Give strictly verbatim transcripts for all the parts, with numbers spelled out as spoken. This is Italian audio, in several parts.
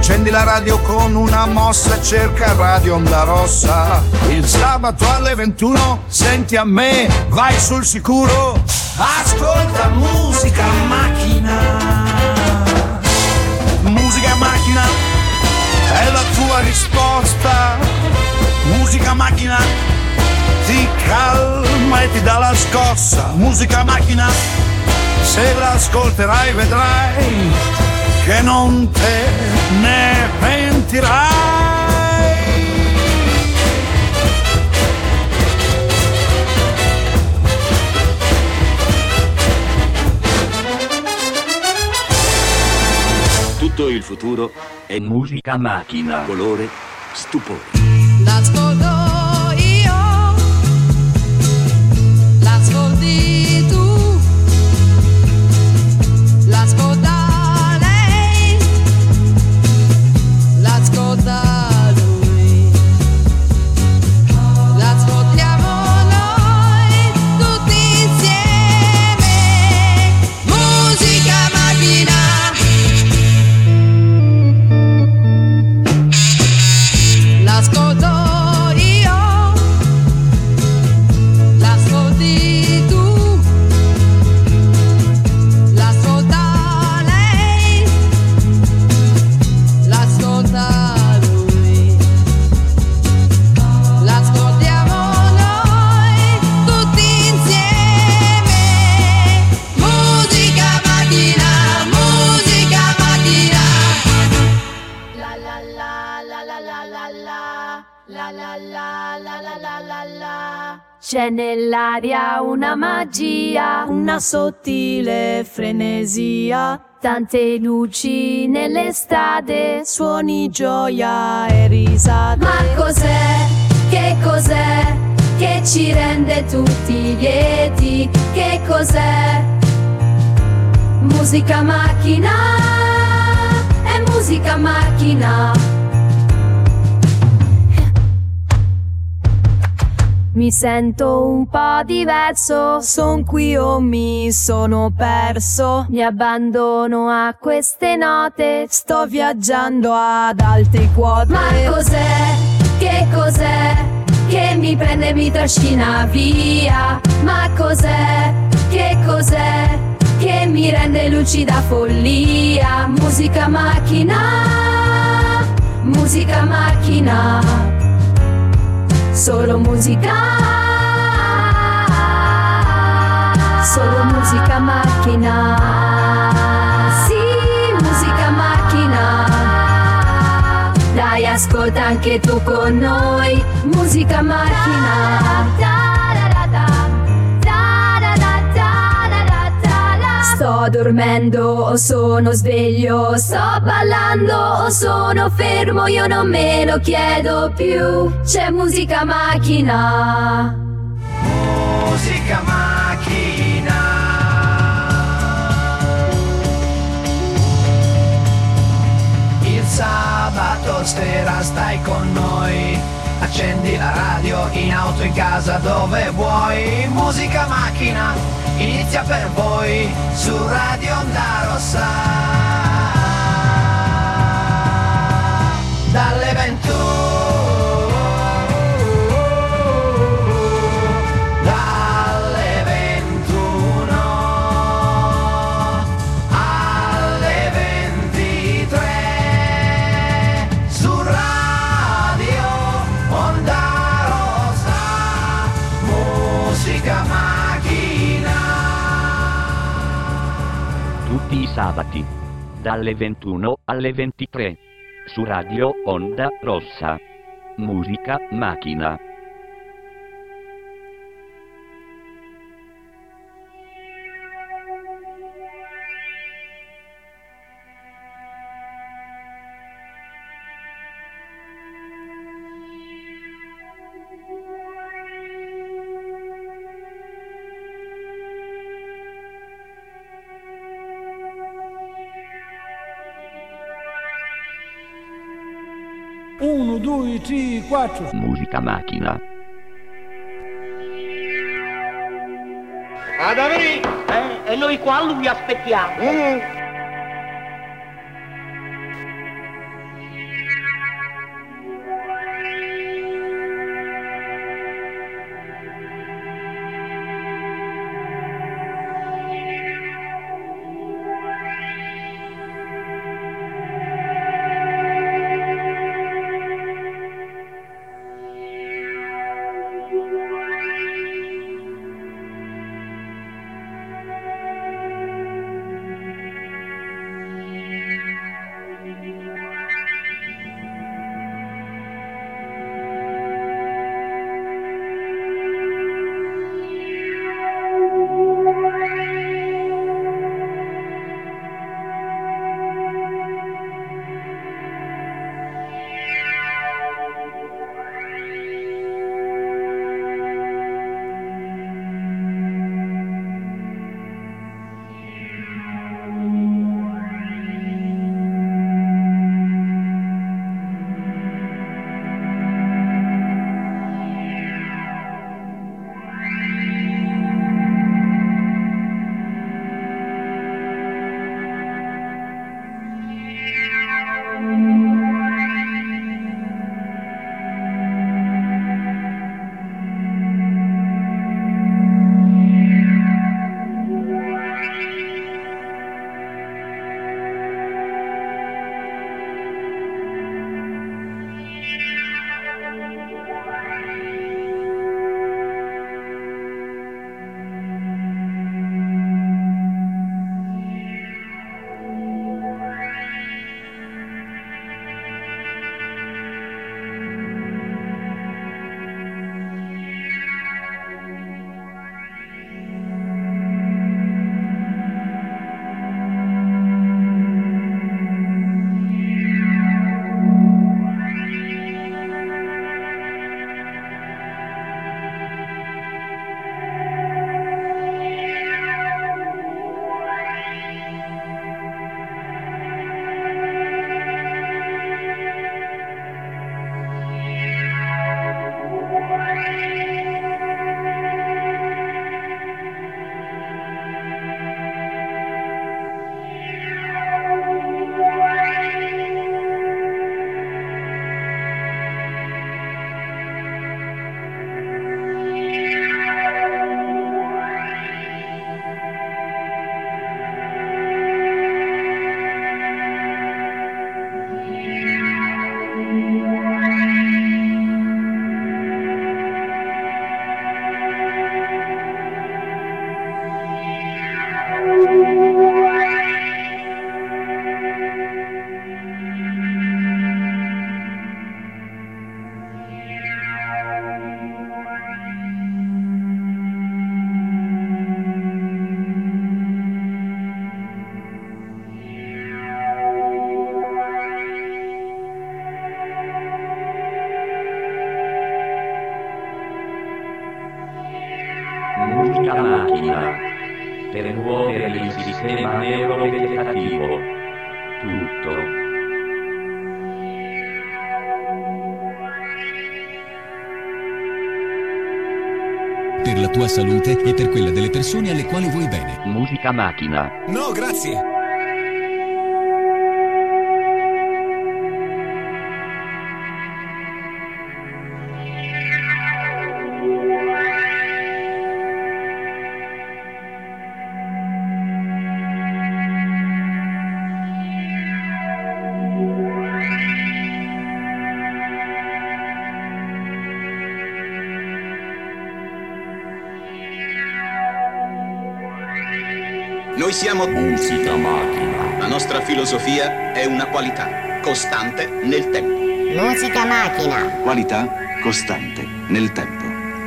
Accendi la radio con una mossa, cerca Radio Onda Rossa. Il sabato alle ventuno, senti a me, vai sul sicuro. Ascolta musica a macchina. Musica a macchina è la tua risposta. Musica a macchina ti calma e ti dà la scossa. Musica a macchina, se l'ascolterai vedrai che non te ne pentirai. Tutto il futuro è musica macchina, colore, stupore. L'ascolto io, l'ascolti tu, l'ascolta lei, l'ascolta lui, l'ascoltiamo noi tutti insieme. Musica macchina. L'ascolto io, l'ascolti tu, l'ascolta lei, l'ascolta lui, l'ascoltiamo noi tutti insieme. Musica macchina, musica macchina. La la la la la la la la la la la la la la la la. C'è nell'aria una magia, una sottile frenesia, tante luci nelle strade, suoni, gioia e risate. Ma cos'è? Che cos'è? Che ci rende tutti lieti? Che cos'è? Musica macchina, è musica macchina. Mi sento un po' diverso, son qui o mi sono perso. Mi abbandono a queste note, sto viaggiando ad alte quote. Ma cos'è? Che cos'è? Che mi prende e mi trascina via? Ma cos'è? Che cos'è? Che mi rende lucida follia? Musica macchina, musica macchina. Solo musica, solo musica macchina. Sì, musica macchina. Dai, ascolta anche tu con noi. Musica macchina. Sto dormendo o sono sveglio, sto ballando o sono fermo, io non me lo chiedo più. C'è musica macchina. Musica macchina. Il sabato sera stai con noi. Accendi la radio in auto, in casa, dove vuoi. Musica macchina inizia per voi su Radio Onda Rossa. Dalle ventuno, dalle ventuno alle ventitré su Radio Onda Rossa. Musica macchina. Tutti i sabati, dalle ventuno alle ventitré, su Radio Onda Rossa. Musica macchina. Uno, due, tre, quattro. Musica macchina. Adamì! Eh, e noi qua vi aspettiamo. Mm. macchina. Per muovere il sistema neurovegetativo. Tutto. Per la tua salute e per quella delle persone alle quali vuoi bene. Musica macchina. No, grazie. Noi siamo Musica Macchina. La nostra filosofia è una qualità costante nel tempo. Musica Macchina. Qualità costante nel tempo.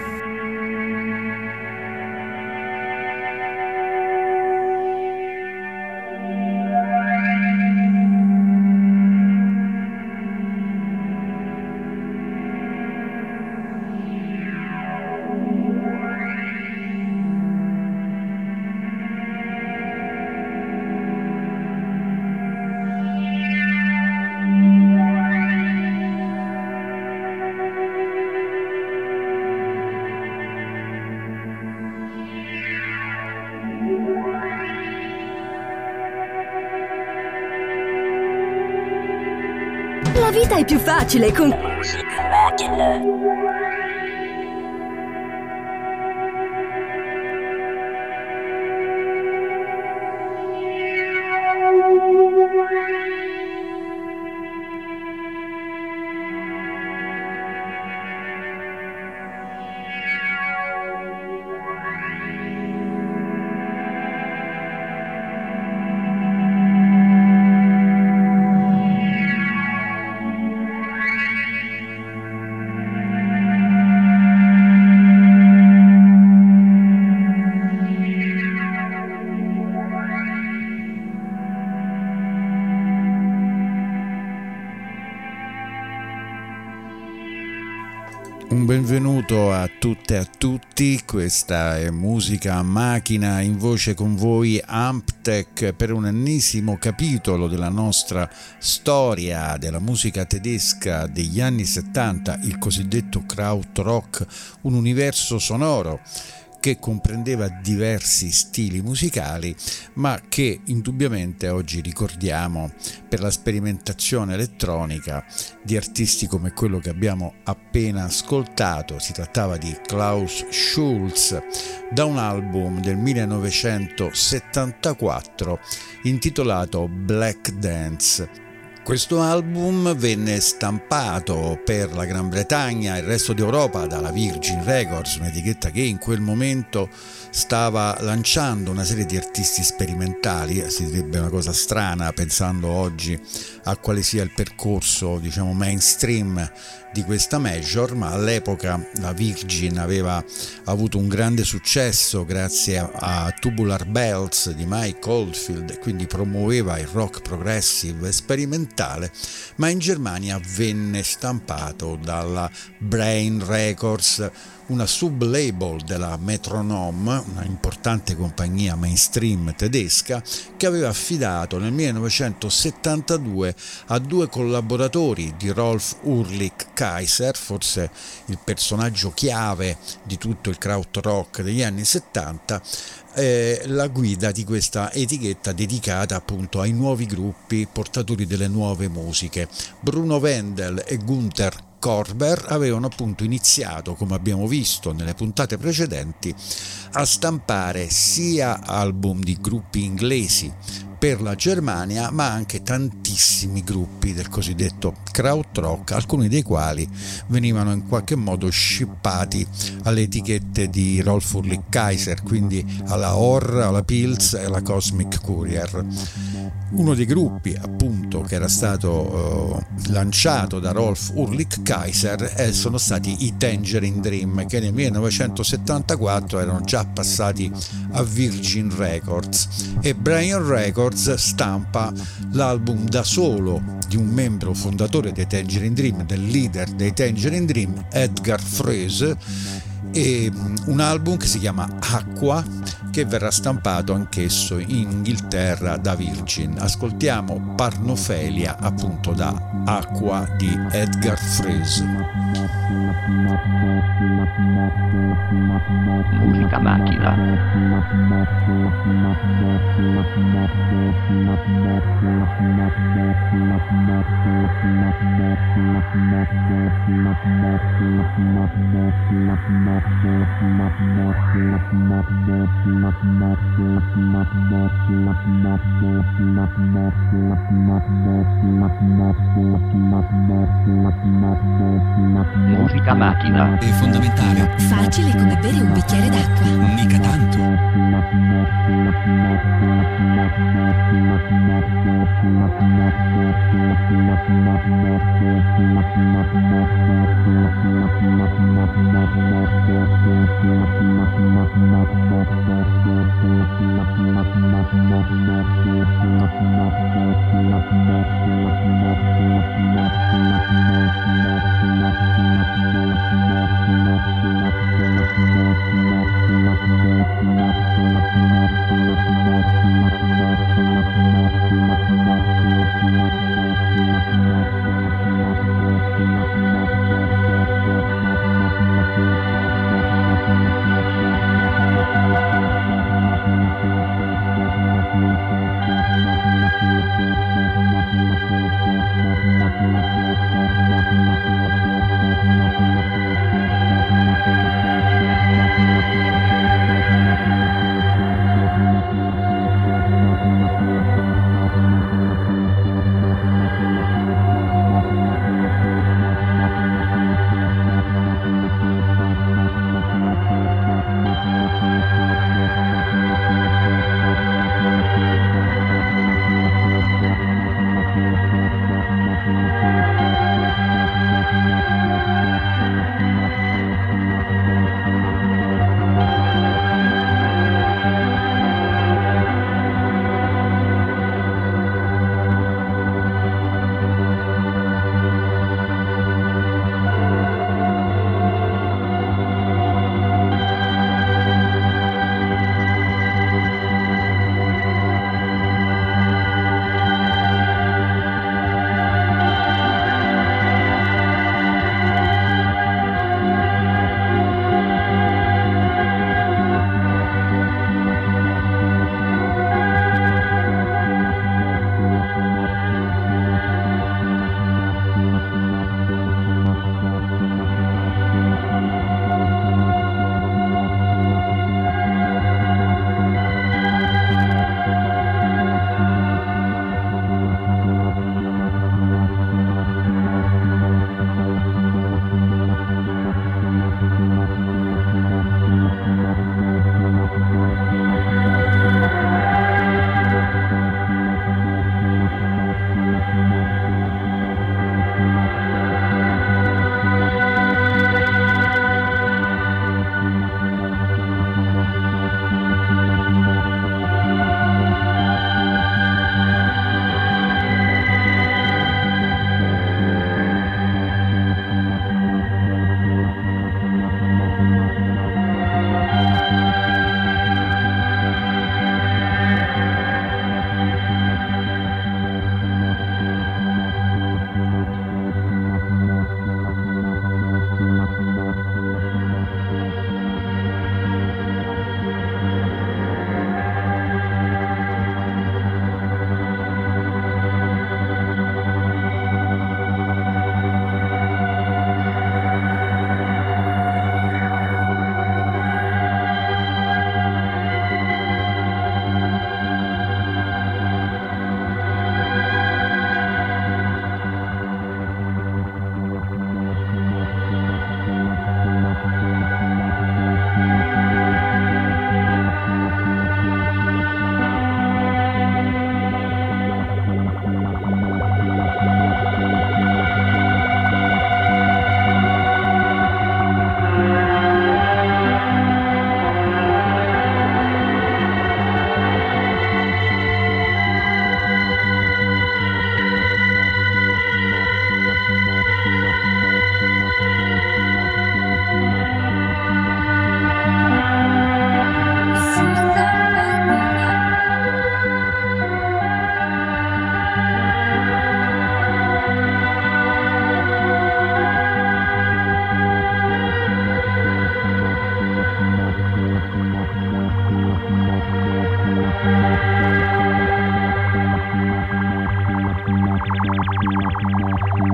La vita è più facile con Musica Macchina. Un benvenuto a tutte e a tutti, questa è Musica Macchina, in voce con voi Amptech per un ennesimo capitolo della nostra storia della musica tedesca degli anni settanta, il cosiddetto Krautrock, un universo sonoro che comprendeva diversi stili musicali, ma che indubbiamente oggi ricordiamo per la sperimentazione elettronica di artisti come quello che abbiamo appena ascoltato. Si trattava di Klaus Schulze, da un album del millenovecentosettantaquattro intitolato Black Dance. Questo album venne stampato per la Gran Bretagna e il resto d'Europa dalla Virgin Records, un'etichetta che in quel momento stava lanciando una serie di artisti sperimentali. Si direbbe una cosa strana pensando oggi a quale sia il percorso, diciamo, mainstream di questa major, ma all'epoca la Virgin aveva avuto un grande successo grazie a, a Tubular Bells di Mike Oldfield e quindi promuoveva il rock progressive e sperimentale, ma in Germania venne stampato dalla Brain Records, una sub-label della Metronome, una importante compagnia mainstream tedesca, che aveva affidato nel millenovecentosettantadue a due collaboratori di Rolf Ulrich Kaiser, forse il personaggio chiave di tutto il krautrock degli anni settanta, eh, la guida di questa etichetta dedicata appunto ai nuovi gruppi portatori delle nuove musiche. Bruno Wendel e Gunther Korber avevano appunto iniziato, come abbiamo visto nelle puntate precedenti, a stampare sia album di gruppi inglesi per la Germania, ma anche tantissimi gruppi del cosiddetto krautrock, alcuni dei quali venivano in qualche modo shippati alle etichette di Rolf Ulrich Kaiser, quindi alla O R, alla Pils e alla Cosmic Courier. Uno dei gruppi appunto che era stato uh, lanciato da Rolf Ulrich Kaiser eh, sono stati i Tangerine Dream, che nel millenovecentosettantaquattro erano già passati a Virgin Records, e Brain Records stampa l'album da solo di un membro fondatore dei Tangerine Dream, del leader dei Tangerine Dream, Edgar Froese, e un album che si chiama Aqua, che verrà stampato anch'esso in Inghilterra da Virgin. Ascoltiamo Parnofelia, appunto da Acqua di Edgar Froese. Musica macchina. Musica macchina. È fondamentale. Facile come bere un bicchiere d'acqua. Mica tanto. Thank you.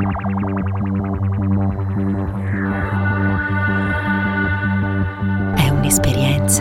È un'esperienza.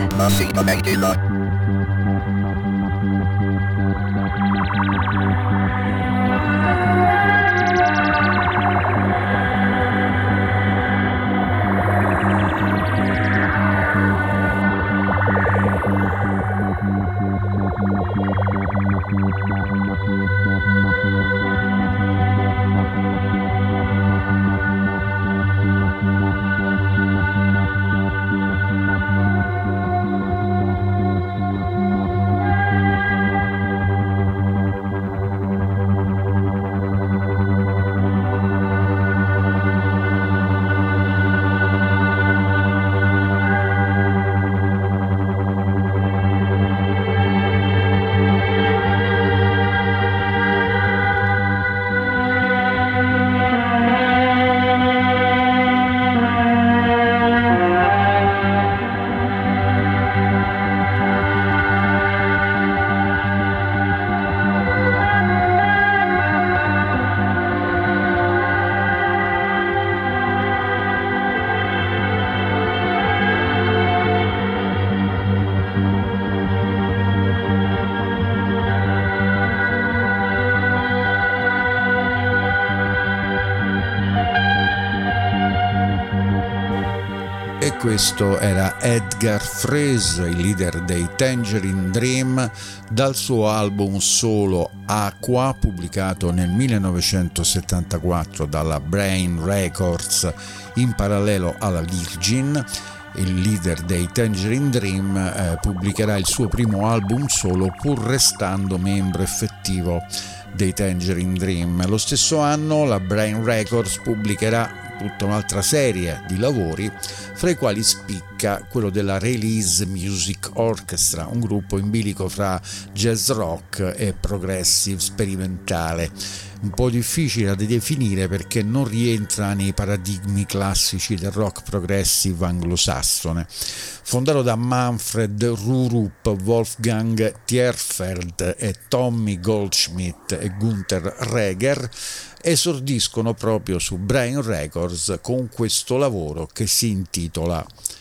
Questo era Edgar Froese, il leader dei Tangerine Dream, dal suo album solo Aqua, pubblicato nel millenovecentosettantaquattro dalla Brain Records in parallelo alla Virgin. Il leader dei Tangerine Dream eh, pubblicherà il suo primo album solo, pur restando membro effettivo dei Tangerine Dream. Lo stesso anno la Brain Records pubblicherà tutta un'altra serie di lavori, fra i quali spicca quello della Release Music Orchestra, un gruppo in bilico fra jazz rock e progressive sperimentale, un po' difficile da definire perché non rientra nei paradigmi classici del rock progressive anglosassone. Fondato da Manfred Rurup, Wolfgang Tierfeld e Tommy Goldschmidt e Gunther Reger, esordiscono proprio su Brain Records con questo lavoro che si intitola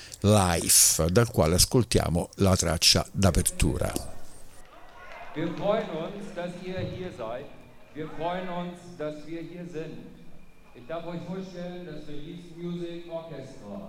Life, dal quale ascoltiamo la traccia d'apertura. Wir freuen uns, dass ihr hier seid. Wir freuen uns, dass wir hier sind. Ich darf euch vorstellen, das Release Music Orchestra.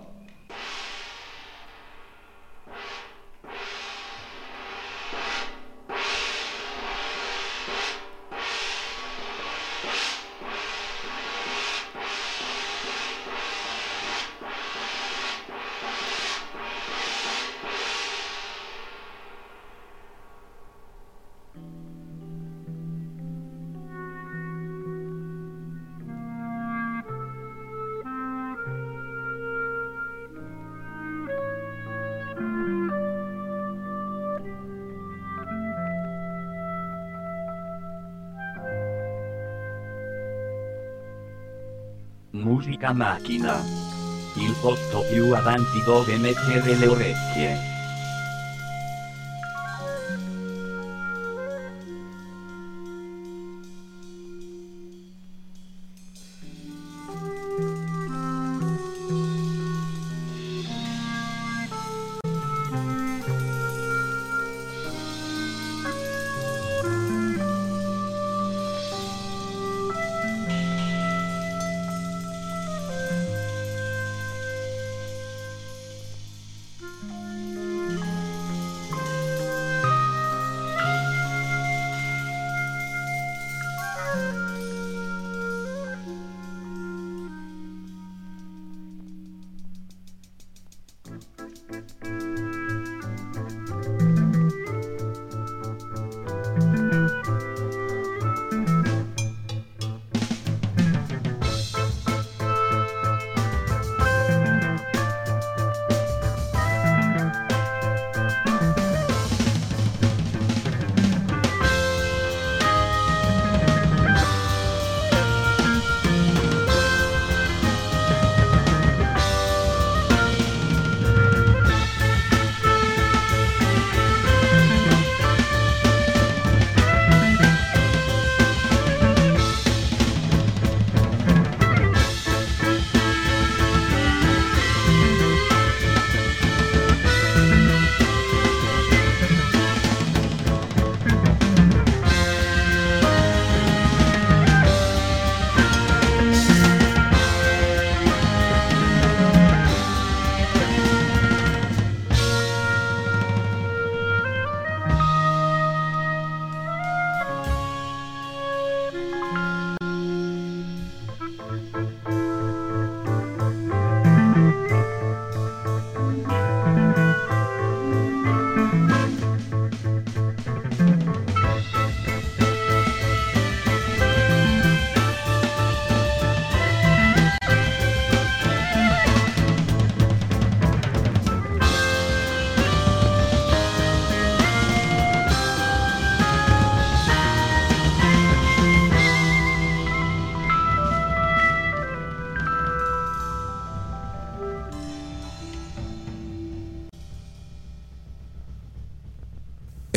Musica Macchina. Il posto più avanti dove mettere le orecchie.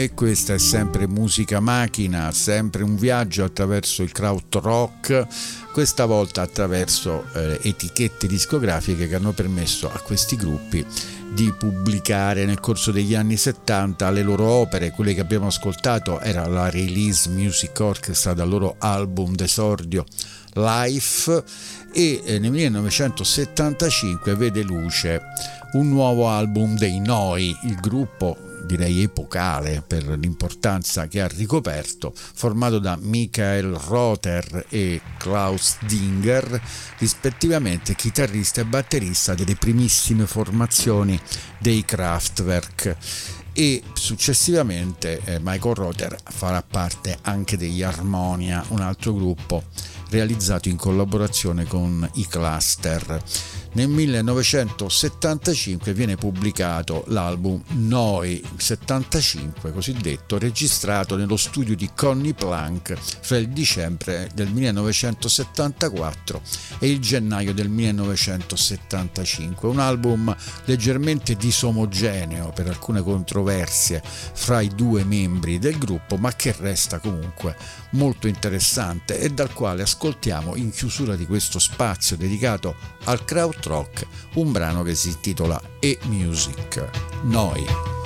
E questa è sempre Musica Macchina, sempre un viaggio attraverso il krautrock, questa volta attraverso eh, etichette discografiche che hanno permesso a questi gruppi di pubblicare nel corso degli anni settanta le loro opere. Quelle che abbiamo ascoltato era la Release Music Orchestra dal loro album d'esordio Life, e eh, nel millenovecentosettantacinque vede luce un nuovo album dei Noi, il gruppo direi epocale per l'importanza che ha ricoperto, formato da Michael Rother e Klaus Dinger, rispettivamente chitarrista e batterista delle primissime formazioni dei Kraftwerk, e successivamente eh, Michael Rother farà parte anche degli Harmonia, un altro gruppo realizzato in collaborazione con i Cluster. Nel millenovecentosettantacinque viene pubblicato l'album Noi settantacinque, cosiddetto, registrato nello studio di Conny Plank fra il dicembre del millenovecentosettantaquattro e il gennaio del millenovecentosettantacinque. Un album leggermente disomogeneo per alcune controversie fra i due membri del gruppo, ma che resta comunque molto interessante e dal quale ascoltiamo in chiusura di questo spazio dedicato al krautrock un brano che si intitola E-Music, Noi.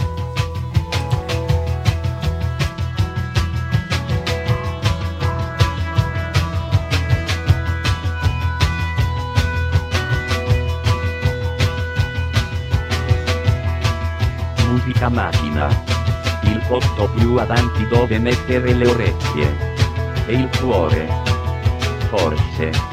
Musica Macchina, il posto più avanti dove mettere le orecchie e il cuore, forse.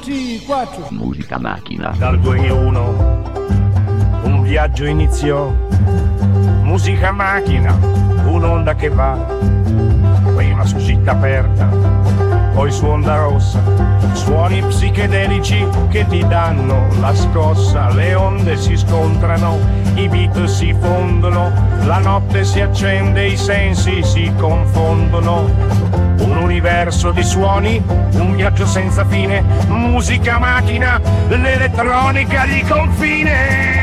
tre, quattro. Musica macchina. Dal duemilauno un viaggio iniziò. Musica macchina, un'onda che va. Prima su città aperta, poi su onda rossa. Suoni psichedelici che ti danno la scossa. Le onde si scontrano, i beat si fondono. La notte si accende, i sensi si confondono. Un universo di suoni, un viaggio senza fine. Musica macchina, l'elettronica di confine.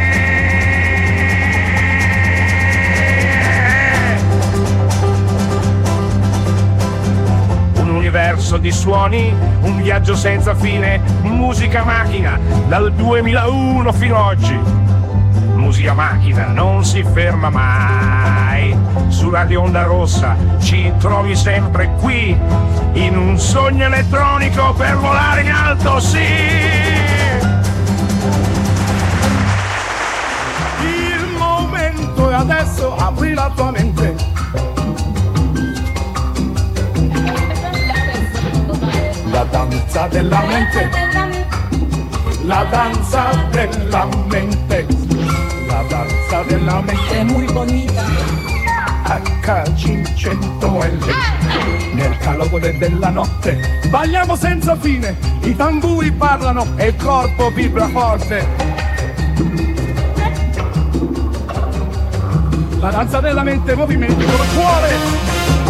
Un universo di suoni, un viaggio senza fine. Musica macchina, dal duemilauno fino ad oggi. Musica macchina non si ferma mai. Su Radio Onda Rossa ci trovi sempre qui, in un sogno elettronico per volare in alto, sì! Il momento è adesso, apri la tua mente. La danza della mente. La danza della mente. La danza della mente è muy bonita. acca cinquecento L nel calore della notte balliamo senza fine, i tamburi parlano e il corpo vibra forte. La danza della mente, movimenti con il cuore.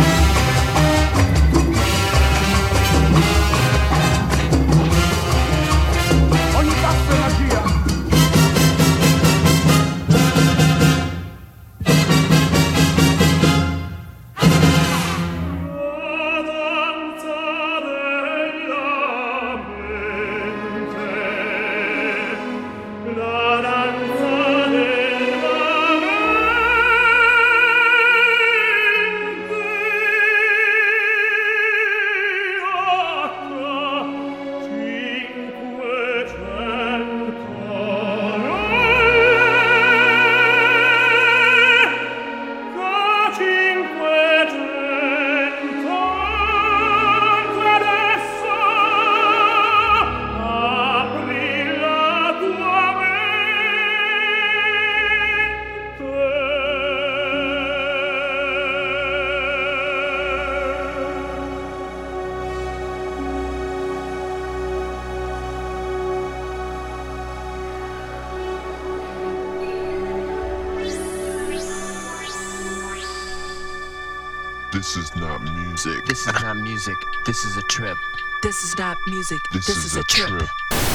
This is not music. This is not music. This is a trip. This is not music. This, this is, is a, a trip. trip.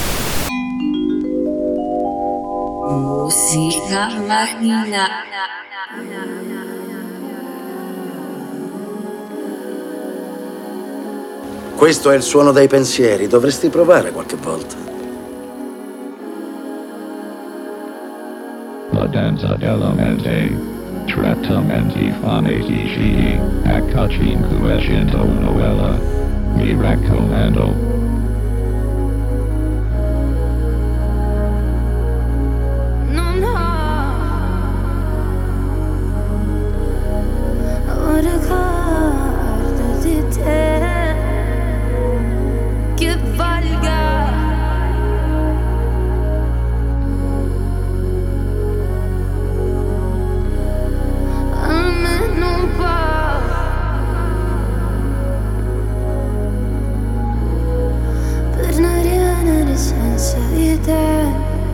Musica macchina. Questo è il suono dei pensieri, dovresti provare qualche volta. La danza della mente. Trattamenti fonetici acca cinquecento novella. Mi raccomando. Non ho un ricordo di te che valga. Senza di te,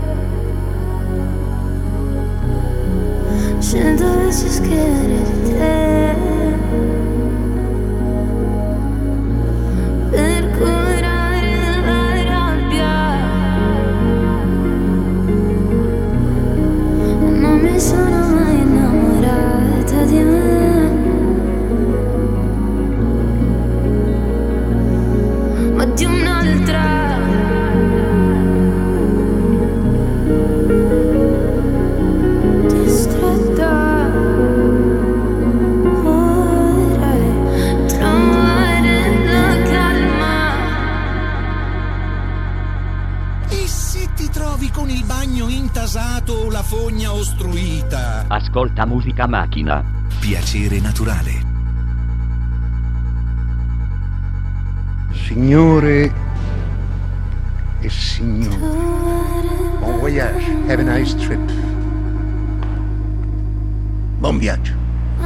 se dovessi scrivere di te per curare la rabbia, non mi sono mai innamorata di me, ma di un'altra. Con il bagno intasato o la fogna ostruita. Ascolta musica macchina. Piacere naturale. Signore et signons. Bon voyage, have a nice trip. Buon viaggio.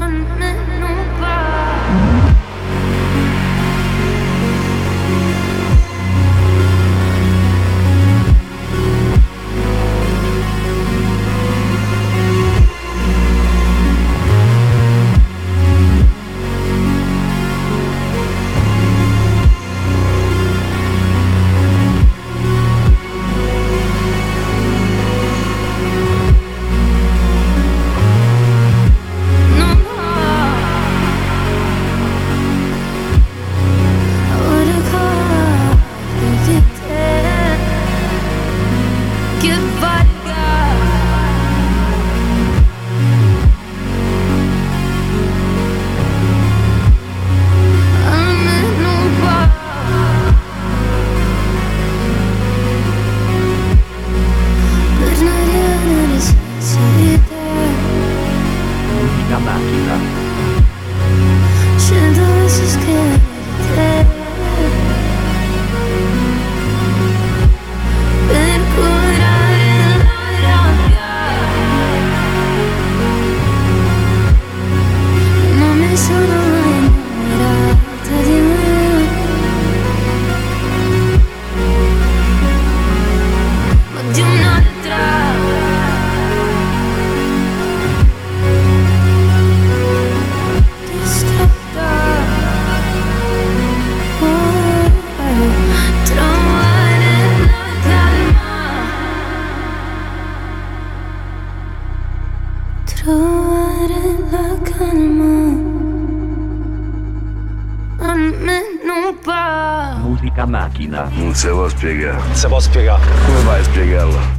Musica macchina. Non si può spiegare. Non si può spiegare. Come fai a spiegarlo?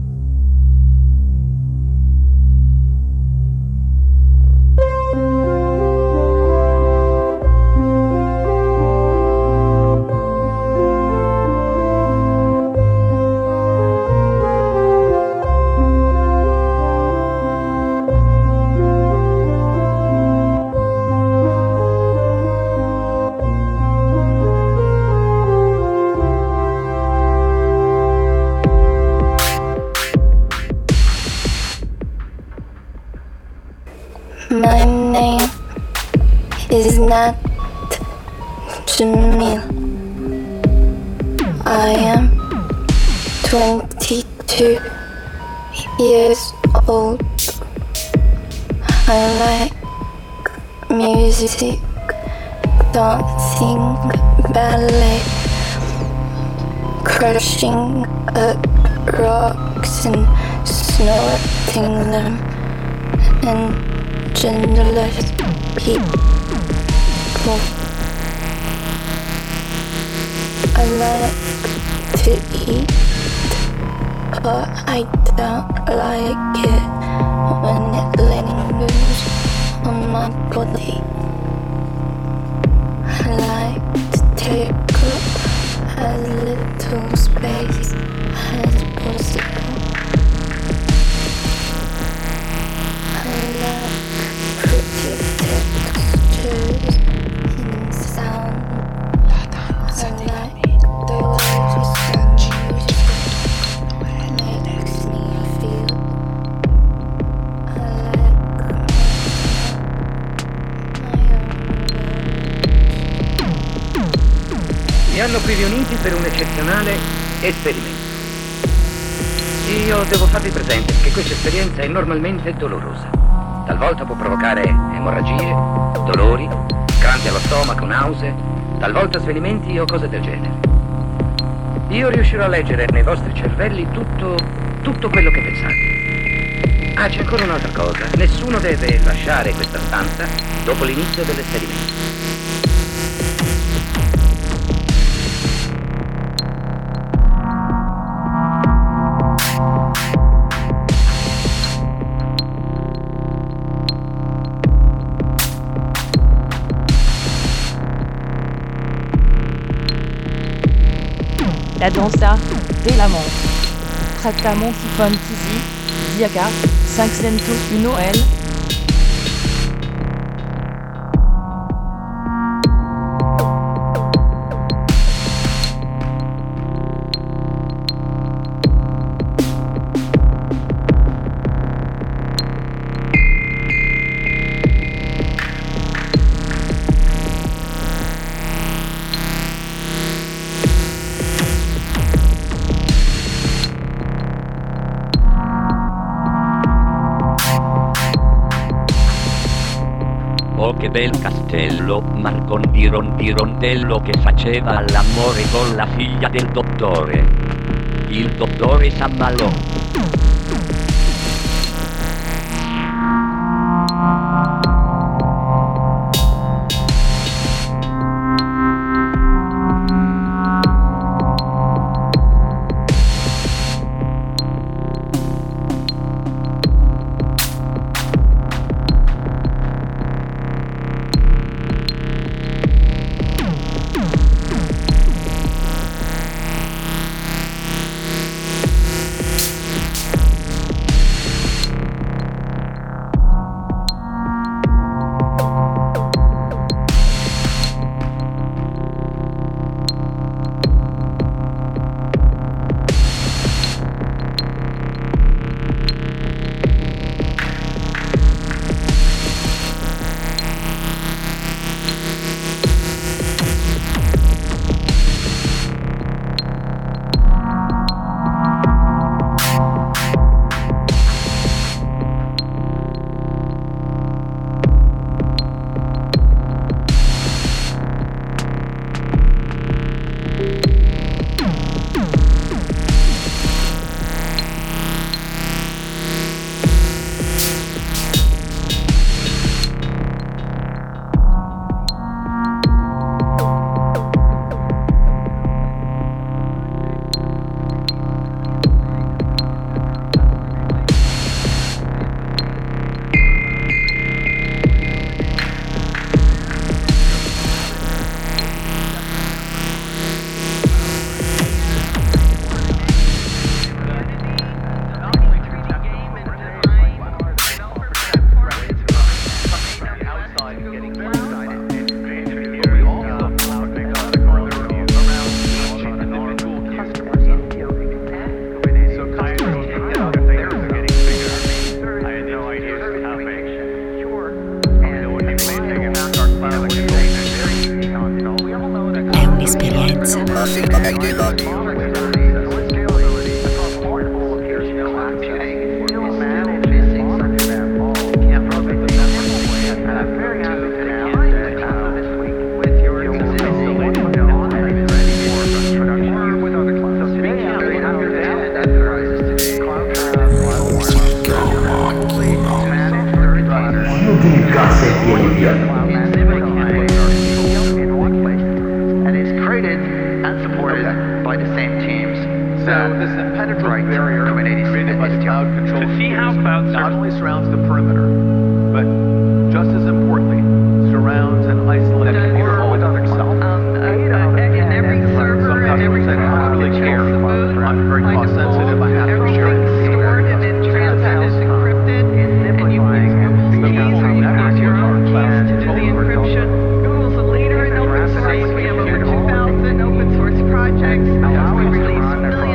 My name is not Jamil. I am twenty-two years old. I like music, dancing, ballet, crushing up rocks and snorting them, and genderless people. I like to eat, but I don't like it when it lingers on my body. I like to take up as little space as possible. I like pretty textures in sound. I like the way some music makes me feel. I like my own world. Mi hanno qui riuniti per un eccezionale esperimento. Io devo farvi presente che questa esperienza è normalmente dolorosa. Talvolta può provocare emorragie, dolori, crampi allo stomaco, nausee, talvolta svenimenti o cose del genere. Io riuscirò a leggere nei vostri cervelli tutto, tutto quello che pensate. Ah, c'è ancora un'altra cosa. Nessuno deve lasciare questa stanza dopo l'inizio dell'esperimento. La dansa de la montre. Trattamento Tizi, Diaca, cinquecento uno L. che bel castello, Marcondi Rondi Rondello che faceva l'amore con la figlia del dottore. Il dottore s'ammalò.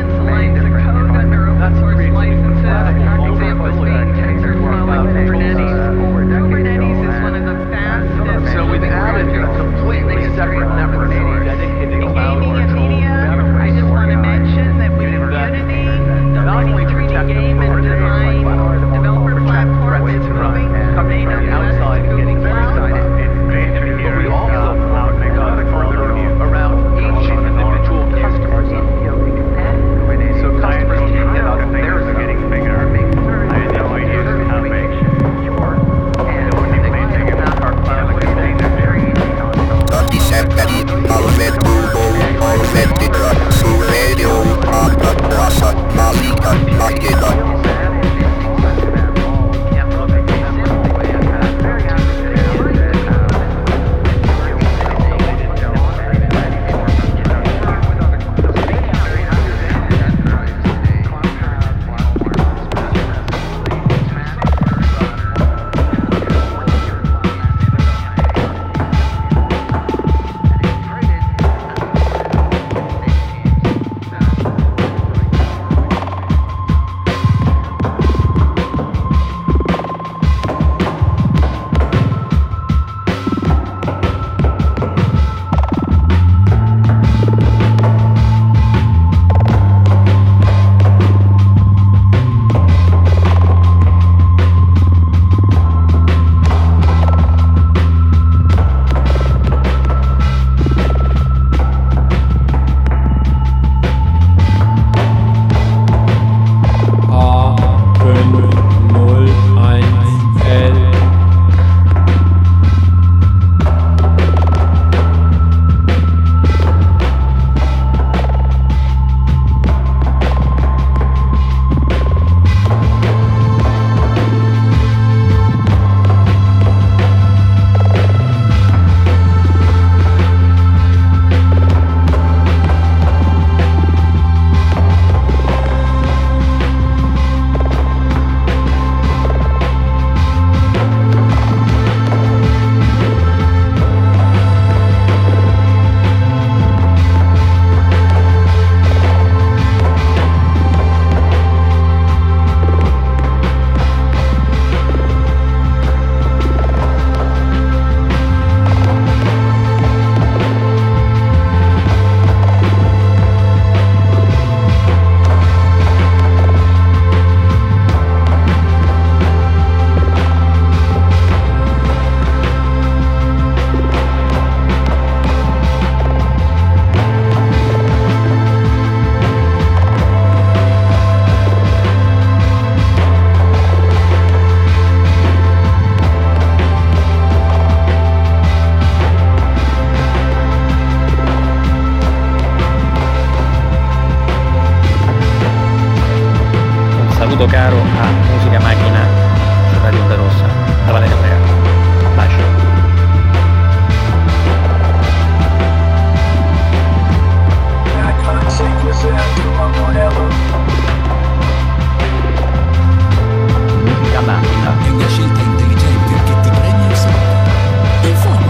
Kubernetes. saluto caro a Musica Macchina su Radio Onda Rossa da Valerio Brea. Bacio. Musica Macchina è una scelta intelligente che ti premia il salute. Informati.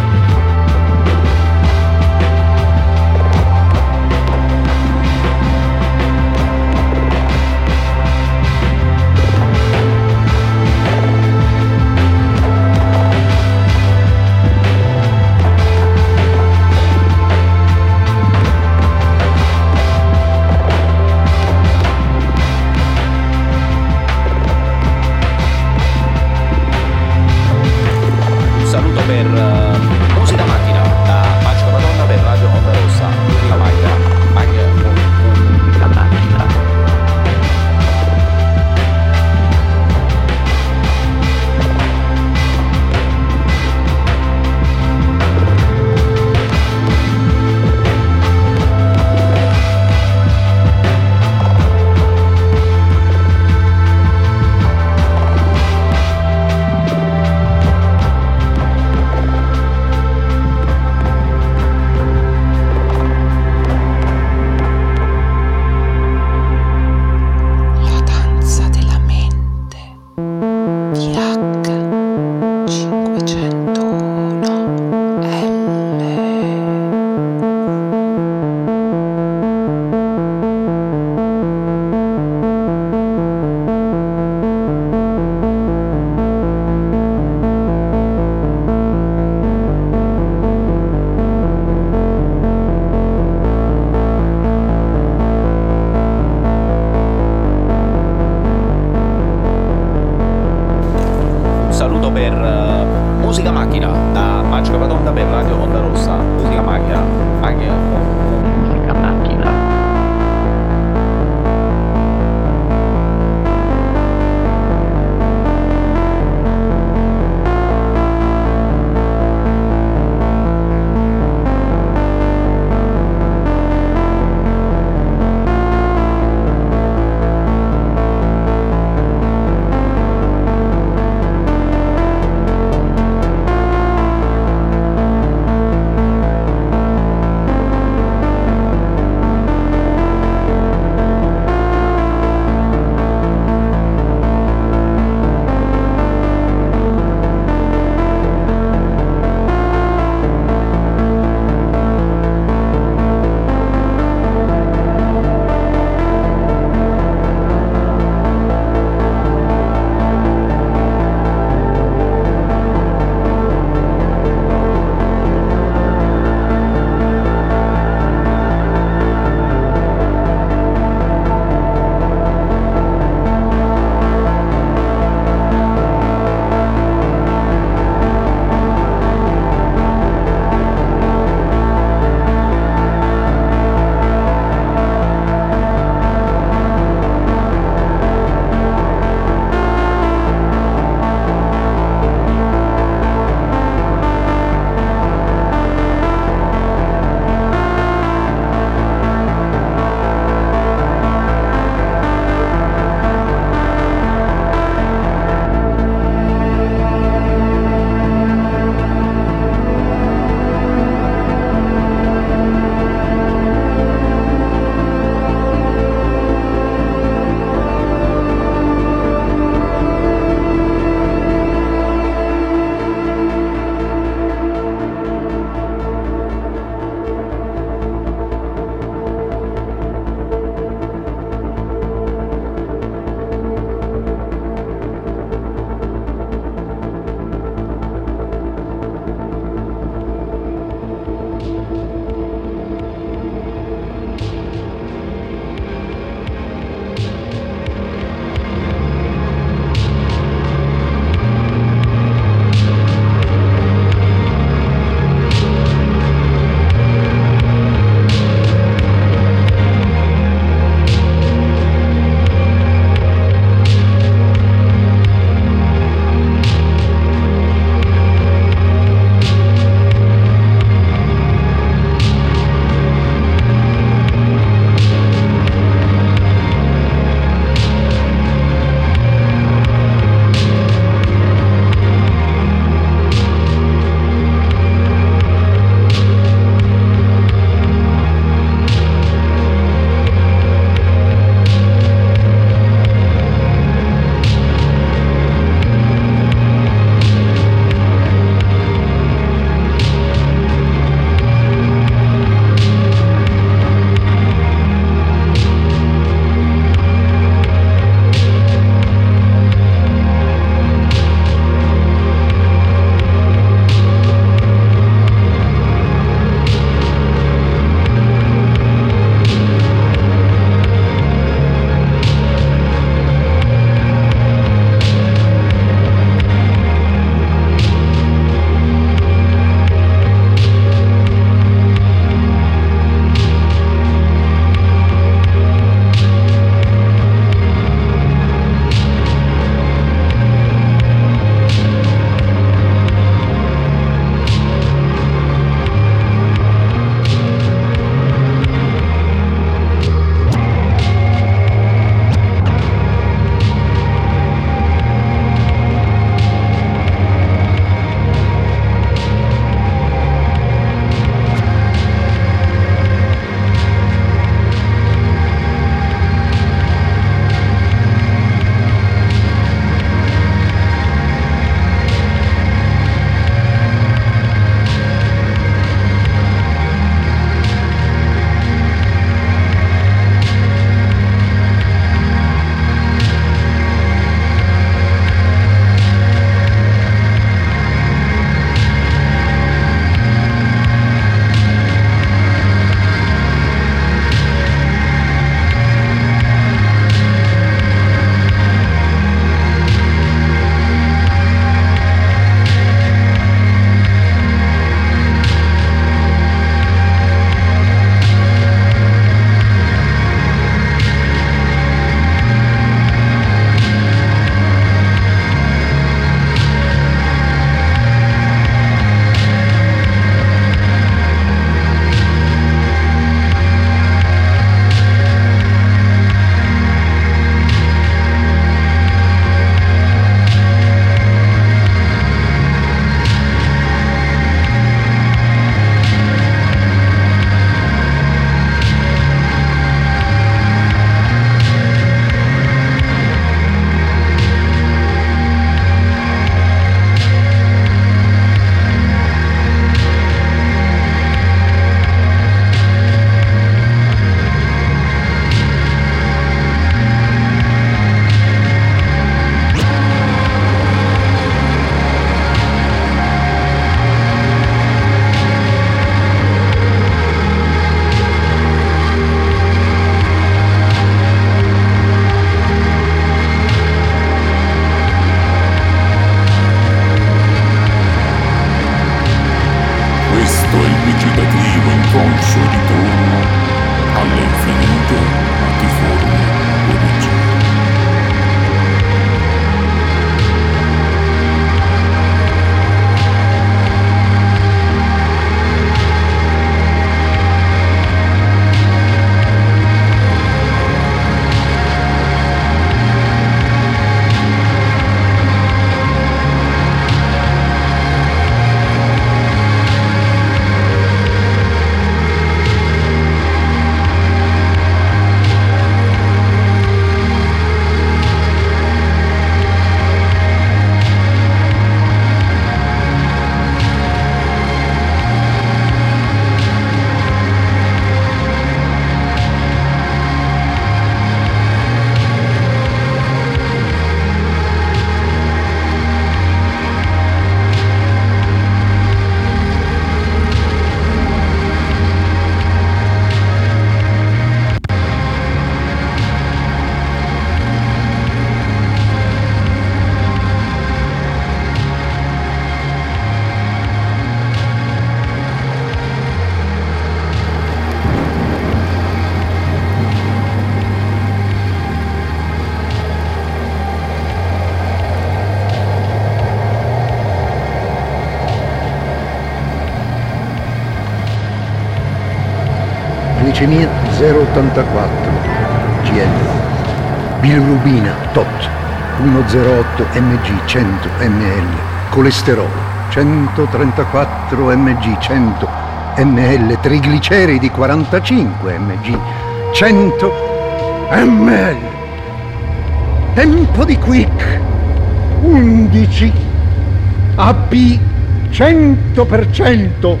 glicemia zero virgola ottantaquattro G L, bilirubina tot uno virgola zero otto milligrammi cento millilitri, colesterolo centotrentaquattro milligrammi cento millilitri, trigliceridi quarantacinque milligrammi cento millilitri, tempo di quick undici, A B cento per cento,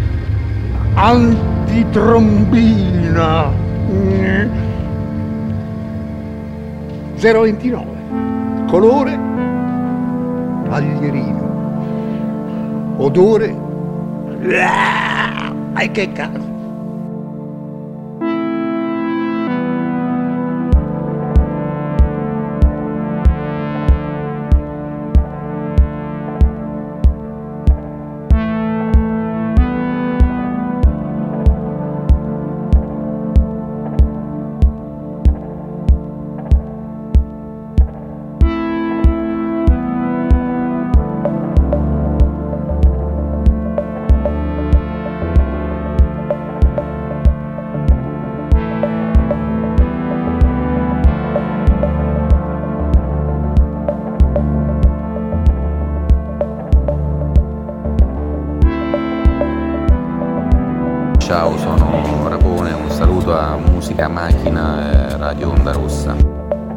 antitrombina zero virgola ventinove, colore paglierino, odore ai che cazzo. Ciao, sono Rapone, un saluto a Musica Macchina e Radio Onda Rossa.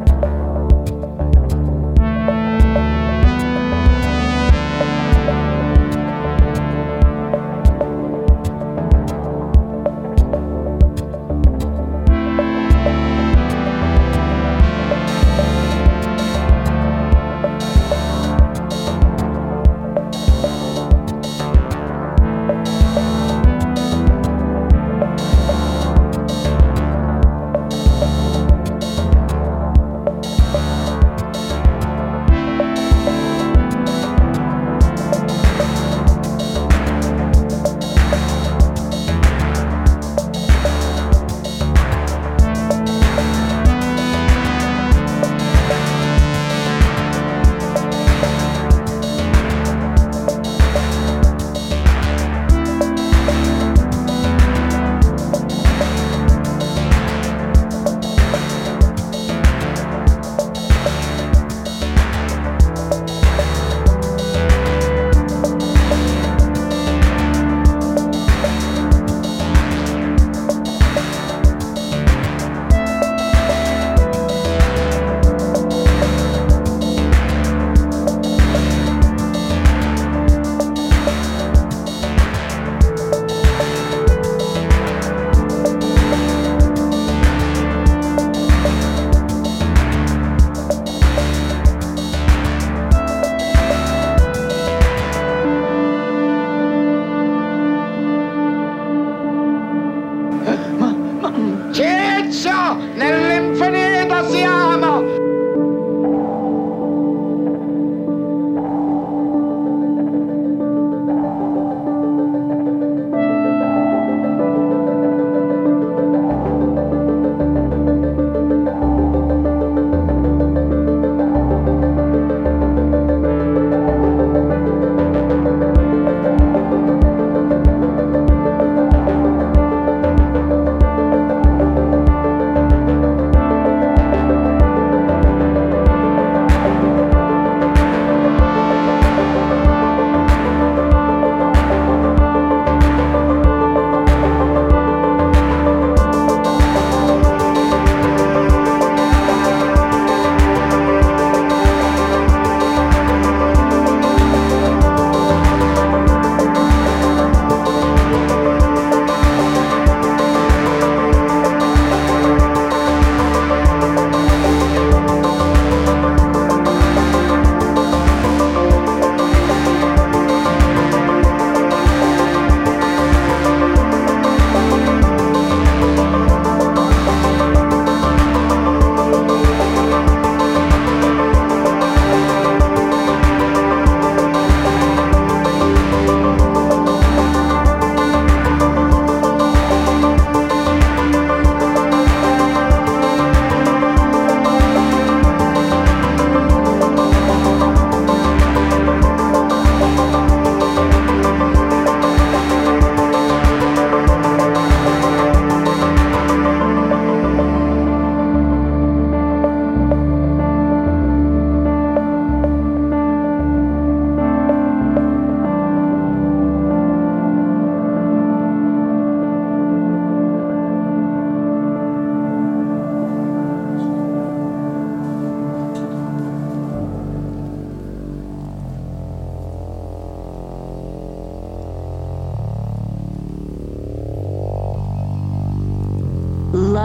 Nell'infinito siamo!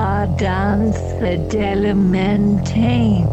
la danza delle mente.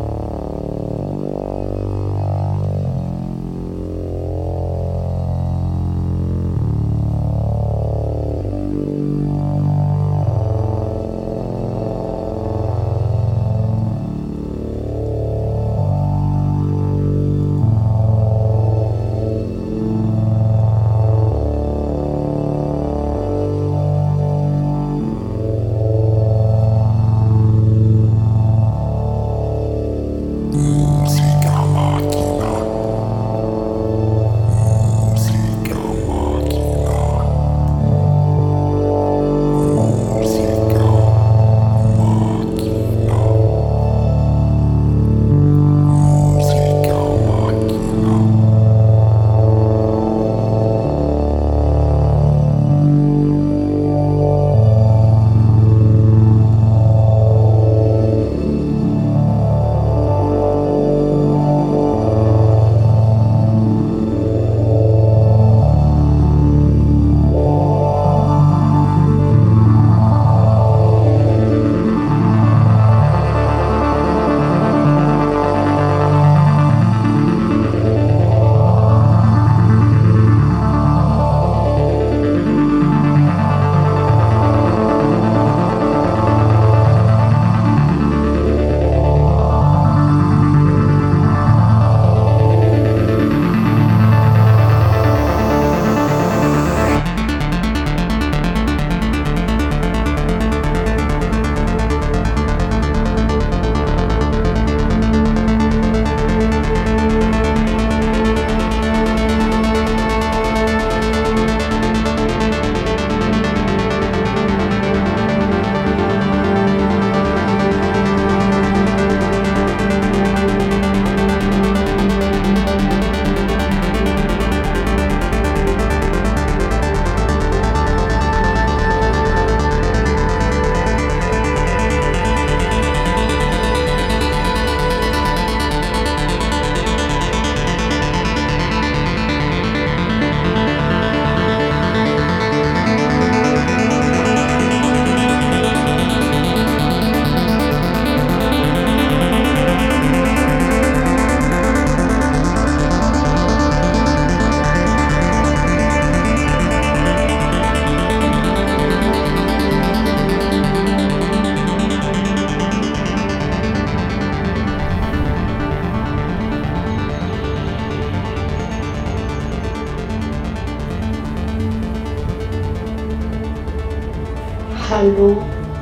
Hallo,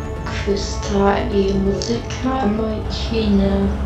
questa è Musica Macchina.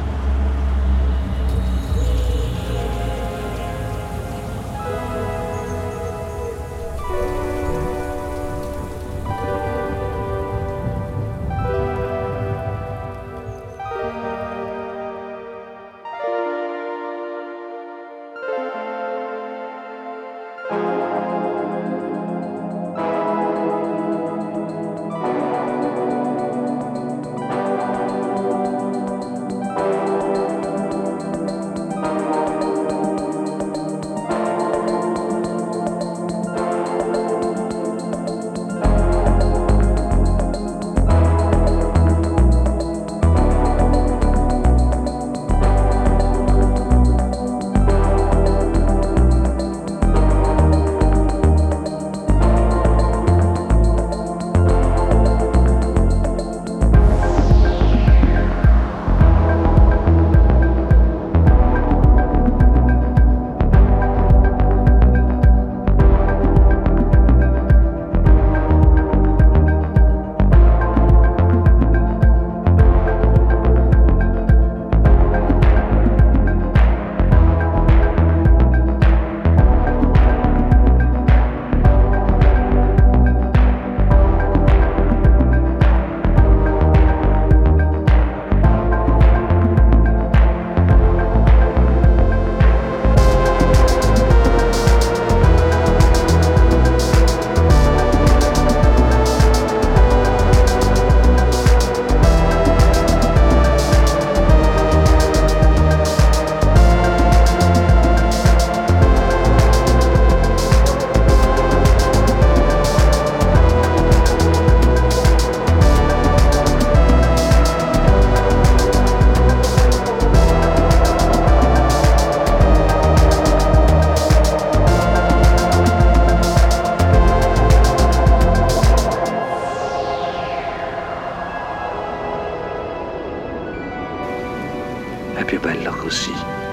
più bello così.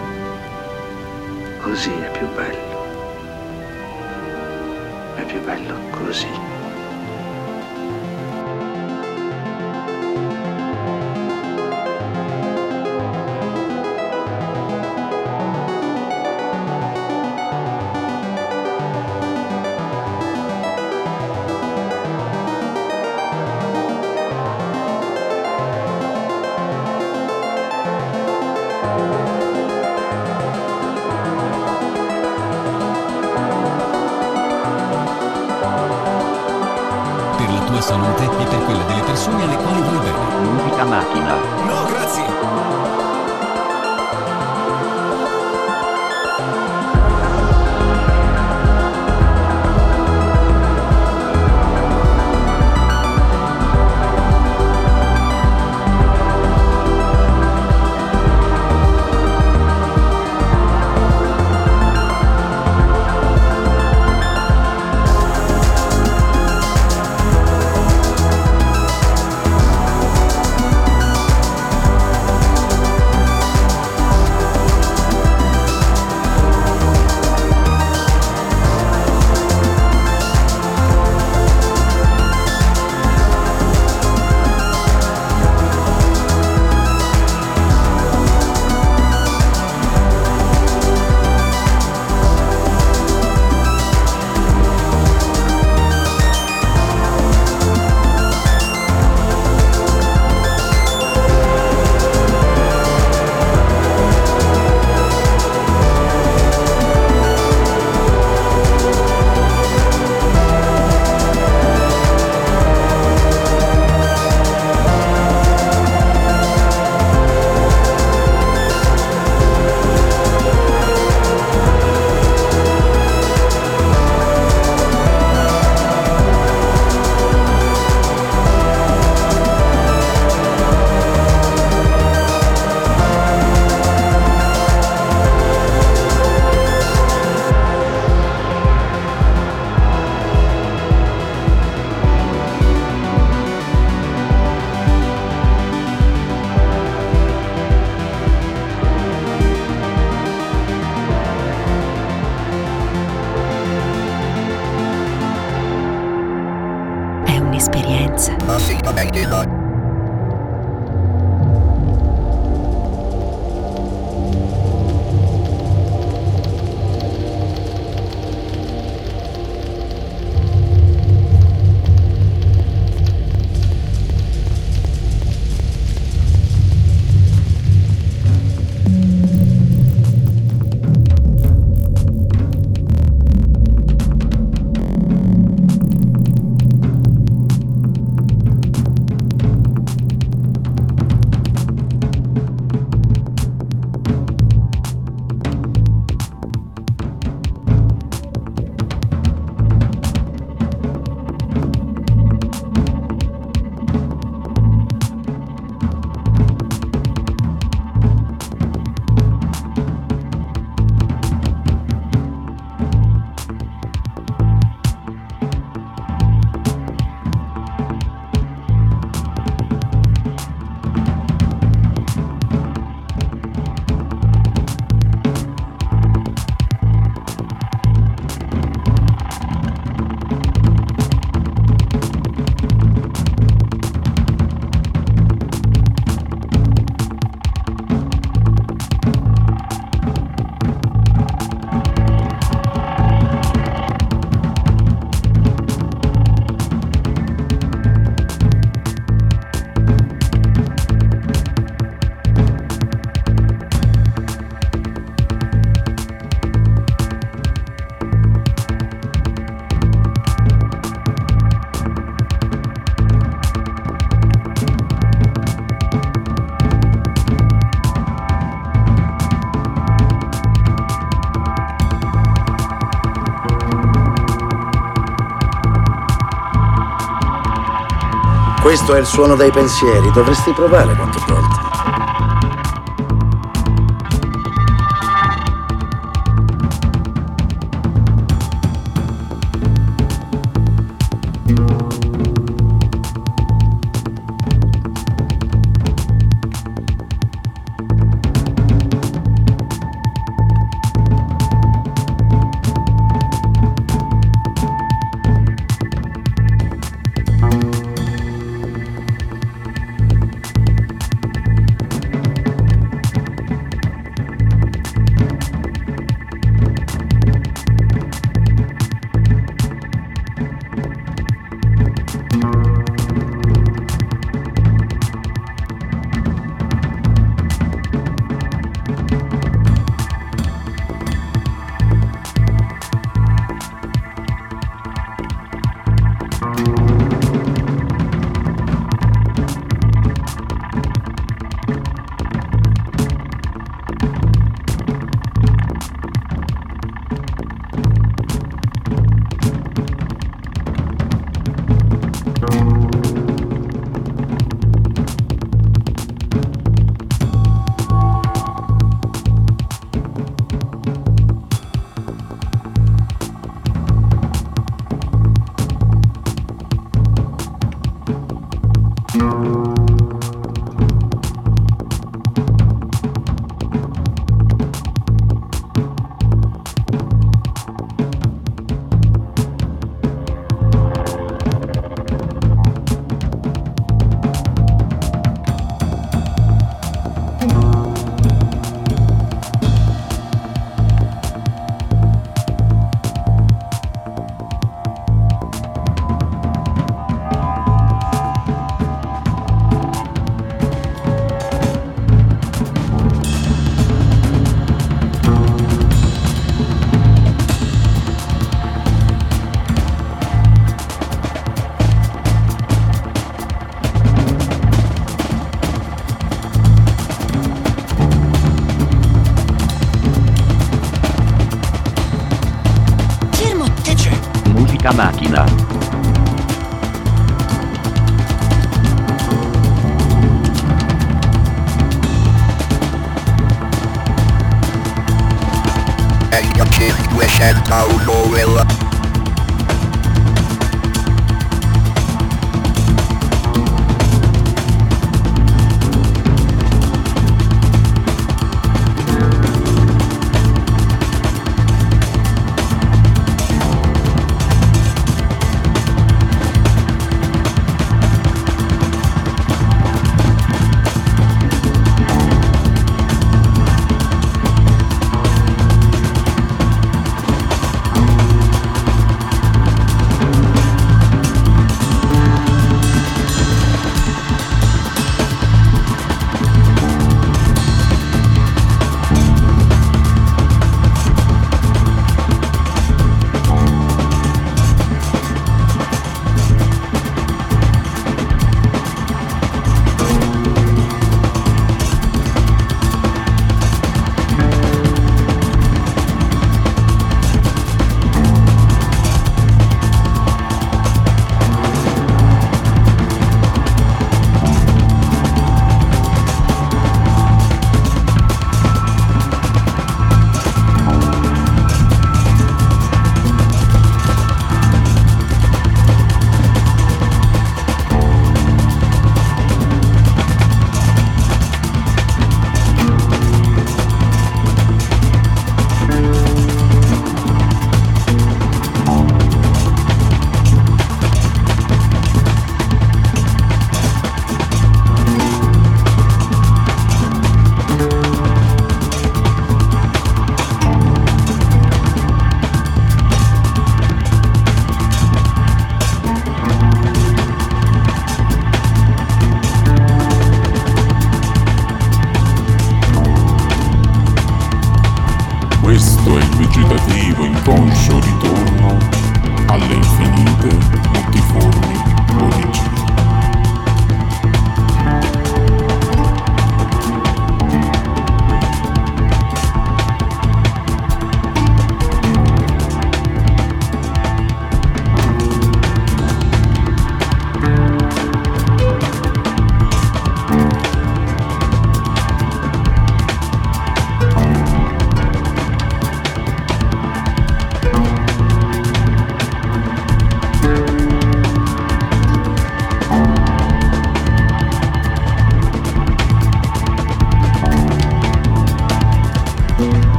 Così è più bello. È più bello così. Salute e per quella delle persone alle quali vuoi bene. Musica macchina. No, grazie. Un'esperienza. Questo è il suono dei pensieri, dovresti provare qualche volta. Macchina.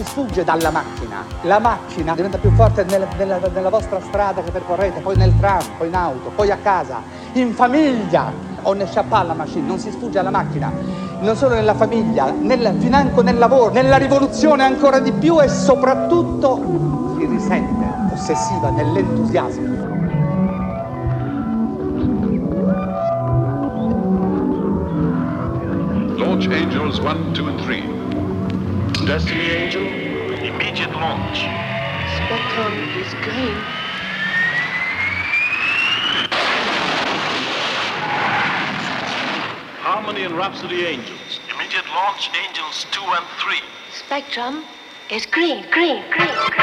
sfugge dalla macchina. La macchina diventa più forte nella, nella, nella vostra strada che percorrete, poi nel tram, poi in auto, poi a casa, in famiglia. On n'échappe pas alla machine, non si sfugge alla macchina. Non solo nella famiglia, nel, financo nel lavoro, nella rivoluzione ancora di più, e soprattutto si risente ossessiva nell'entusiasmo. Launch Angels one, two and three. Destiny Angel, immediate launch. Spectrum is green. Harmony and Rhapsody Angels, immediate launch. Angels two and three. Spectrum is green, green, green, green.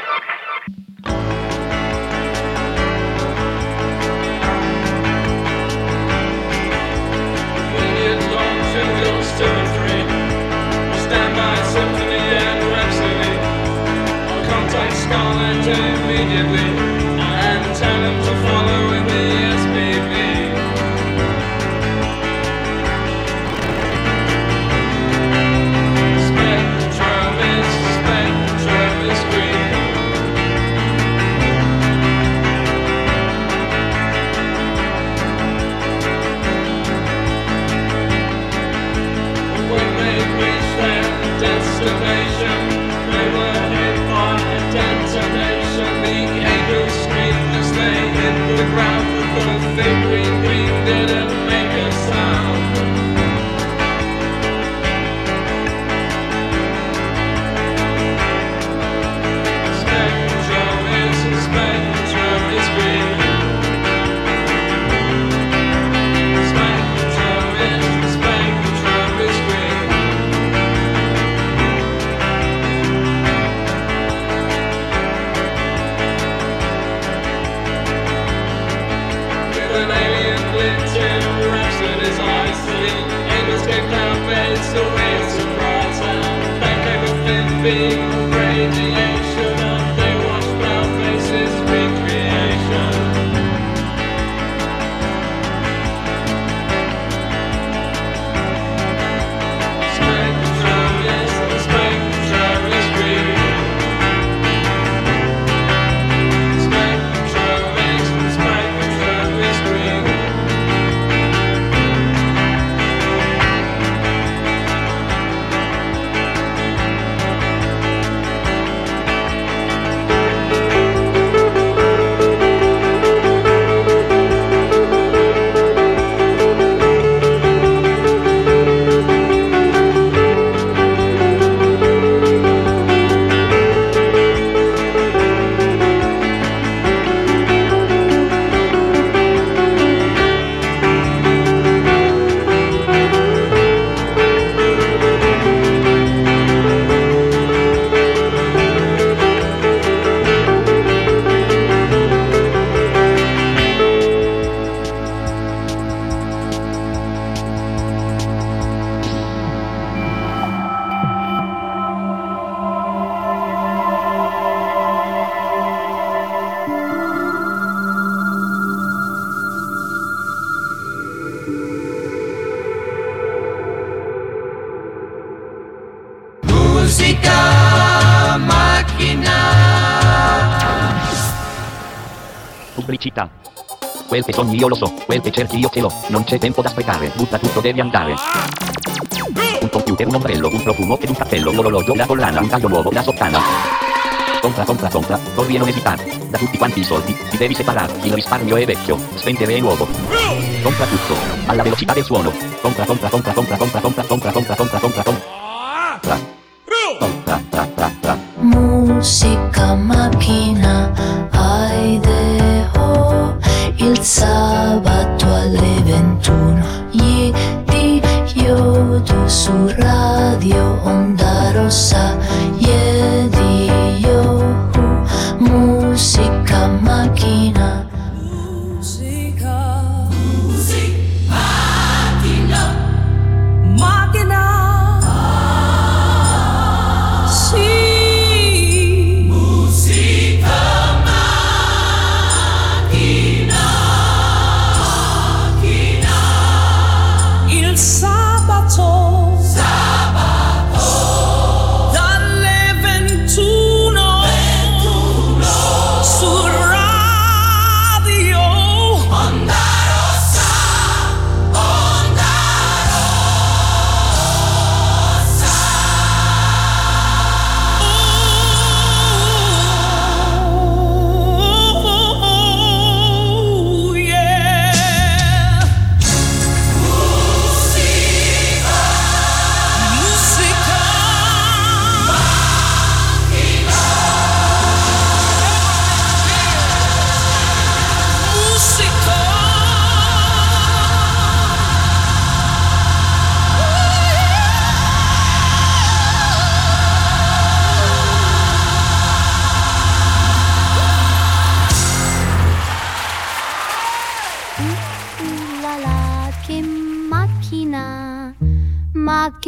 Two and three. Standby Symphony and Rhapsody. I'll contact Scarlett immediately and tell him to follow with the S P V. Spectrum is, spectrum is green. Destination, they were hit by a detonation. The angels screamed as they hit the ground, but the big green green didn't make a sound. Spectrum is, spectrum is green. Spectrum is, spectrum is green. An alien glint in Rhapsody's eyes. The angels came down, face the real surprise. And they came a thin beam of radiation, and they washed our faces, recreation. Spectrum is, spectrum is green. Spectrum is, spectrum is green. Musica macchina. Pubblicità. Quel che sogni io lo so, quel che cerchi io ce l'ho, non c'è tempo da sprecare, butta tutto, devi andare. Un computer, un ombrello, un profumo ed un cappello, l'orologio, la collana, un taglio nuovo, la sottana. Compra, compra, compra, corri e non esitare. Da tutti quanti i soldi, ti devi separare, il risparmio è vecchio, spendere è nuovo. Compra tutto, alla velocità del suono. Compra, compra, compra, compra, compra, compra, compra, compra, compra, compra, compra. Compra, tra, tra, tra. Musica macchina, ideo, il sabato alle ventuno, gli di iodo su radio, onda rossa, gli di io, musica macchina. Musica, musica macchina, macchina. Sì, musica macchina, macchina. Il sabato, sabato, dalle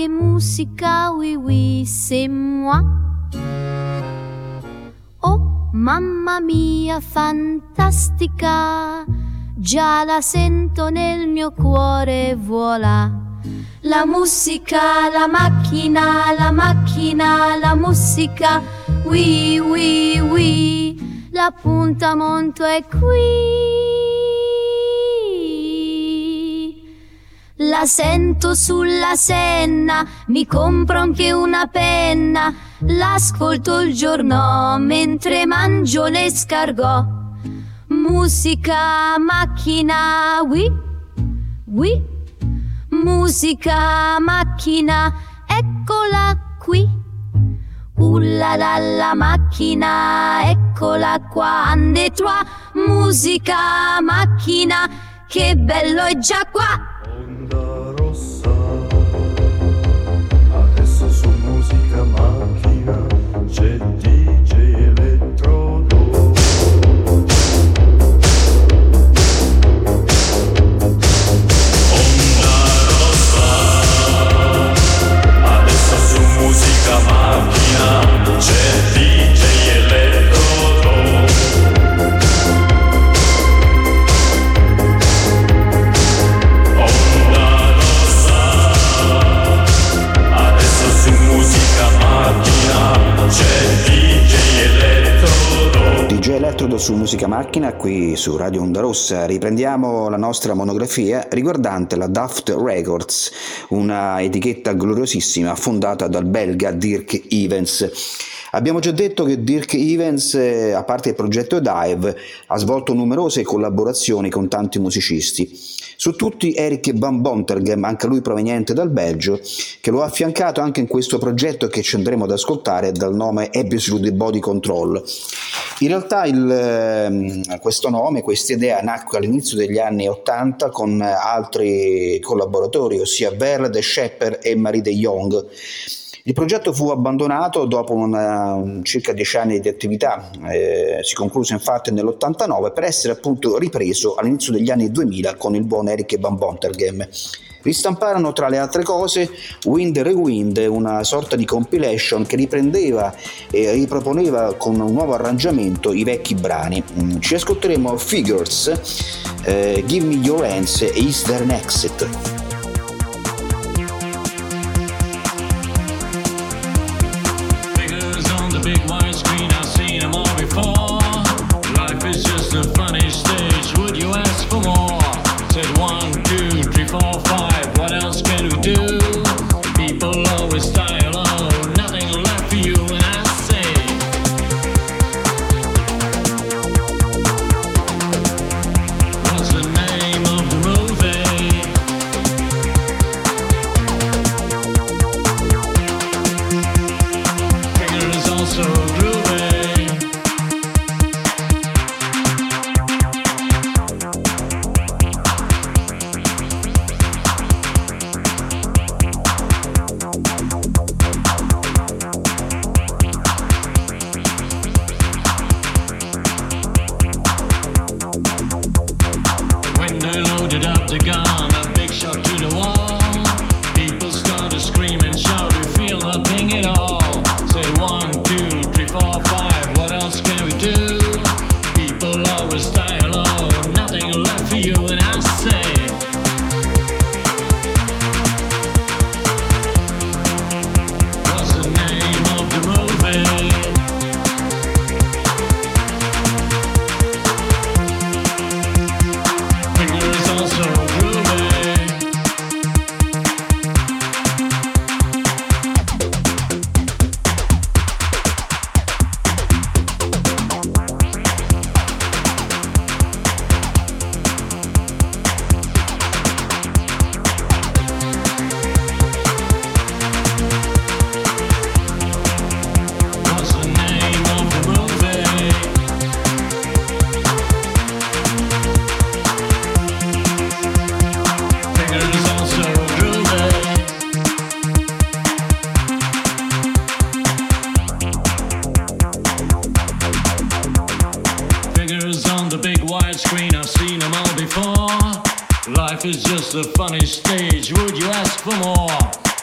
che musica, oui oui, c'est moi. Oh, mamma mia, fantastica, già la sento nel mio cuore, voilà. La musica, la macchina, la macchina, la musica, oui oui oui, l'appuntamento è qui. La sento sulla Senna, mi compro anche una penna, l'ascolto il giorno mentre mangio l'escargot. Musica, macchina, oui, oui. Musica, macchina, eccola qui. Ullala la macchina, eccola qua. Ande trois, musica, macchina, che bello è già qua. Adesso su musica macchina c'è D J Elettrodo. Onda rossa, adesso su musica macchina c'è D J Elettrodo. D J Elettrodo su Musica Macchina, qui su Radio Onda Rossa. Riprendiamo la nostra monografia riguardante la Daft Records, una etichetta gloriosissima fondata dal belga Dirk Evans. Abbiamo già detto che Dirk Evans, a parte il progetto Dive, ha svolto numerose collaborazioni con tanti musicisti. Su tutti Erik van Bontergem, anche lui proveniente dal Belgio, che lo ha affiancato anche in questo progetto che ci andremo ad ascoltare dal nome Absolute Body Control. In realtà il, questo nome, questa idea nacque all'inizio degli anni ottanta con altri collaboratori, ossia Verde Shepper e Marie de Jong. Il progetto fu abbandonato dopo una, un, circa dieci anni di attività, eh, si concluse infatti nell'ottantanove per essere appunto ripreso all'inizio degli anni duemila con il buon Erik van Bontergem. Ristamparono tra le altre cose Wind Rewind, una sorta di compilation che riprendeva e riproponeva con un nuovo arrangiamento i vecchi brani. Ci ascolteremo Figures, eh, Give Me Your Hands e Is There an Exit? Big widescreen, I've seen them all before. Life is just a funny stage, would you ask for more? Said one, two, three, four, five, what else can we do? People always die alone, nothing left for you, and I say what's the name of the movie? Figures also groovy. When they loaded up the gun, a big shot to the wall. People started screaming, shout, we feel nothing at all. Say one, two, three, four, five, what else can we do? People always die alone, nothing left for you, and I say what's the name of the movie? Figures also groovy. What's the name of the movie? Figures also groovy. Figures on the big widescreen, I've seen them all before. Life is just a funny stage, would you ask for more?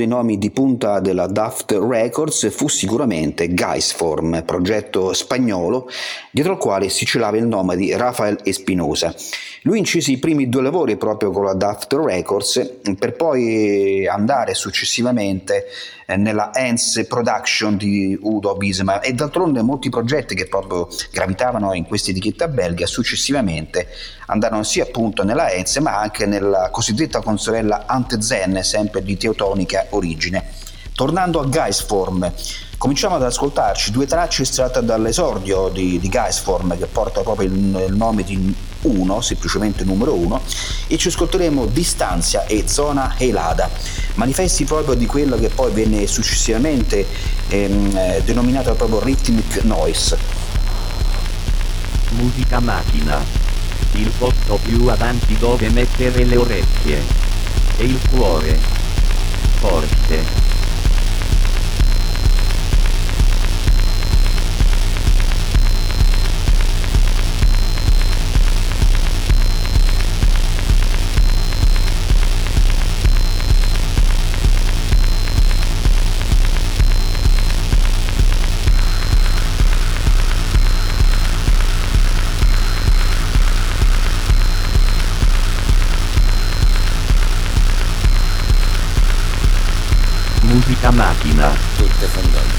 dei nomi di punta della Daft Records fu sicuramente Gaisform, progetto spagnolo dietro al quale si celava il nome di Rafael Espinosa. Lui incise i primi due lavori proprio con la Daft Records per poi andare successivamente nella Hans Production di Udo Wiesema, e d'altronde molti progetti che proprio gravitavano in questa etichetta belga successivamente andarono sia appunto nella Hans ma anche nella cosiddetta consorella Ante Zen, sempre di teutonica origine. Tornando a Gaisform, cominciamo ad ascoltarci due tracce estratte dall'esordio di, di Gaisform, che porta proprio il, il nome di uno, semplicemente numero uno, e ci ascolteremo Distanza e Zona Helada, manifesti proprio di quello che poi venne successivamente ehm, denominato proprio Rhythmic Noise. Musica macchina, il posto più avanti dove mettere le orecchie e il cuore forte. Musica macchina. Tutte fondate.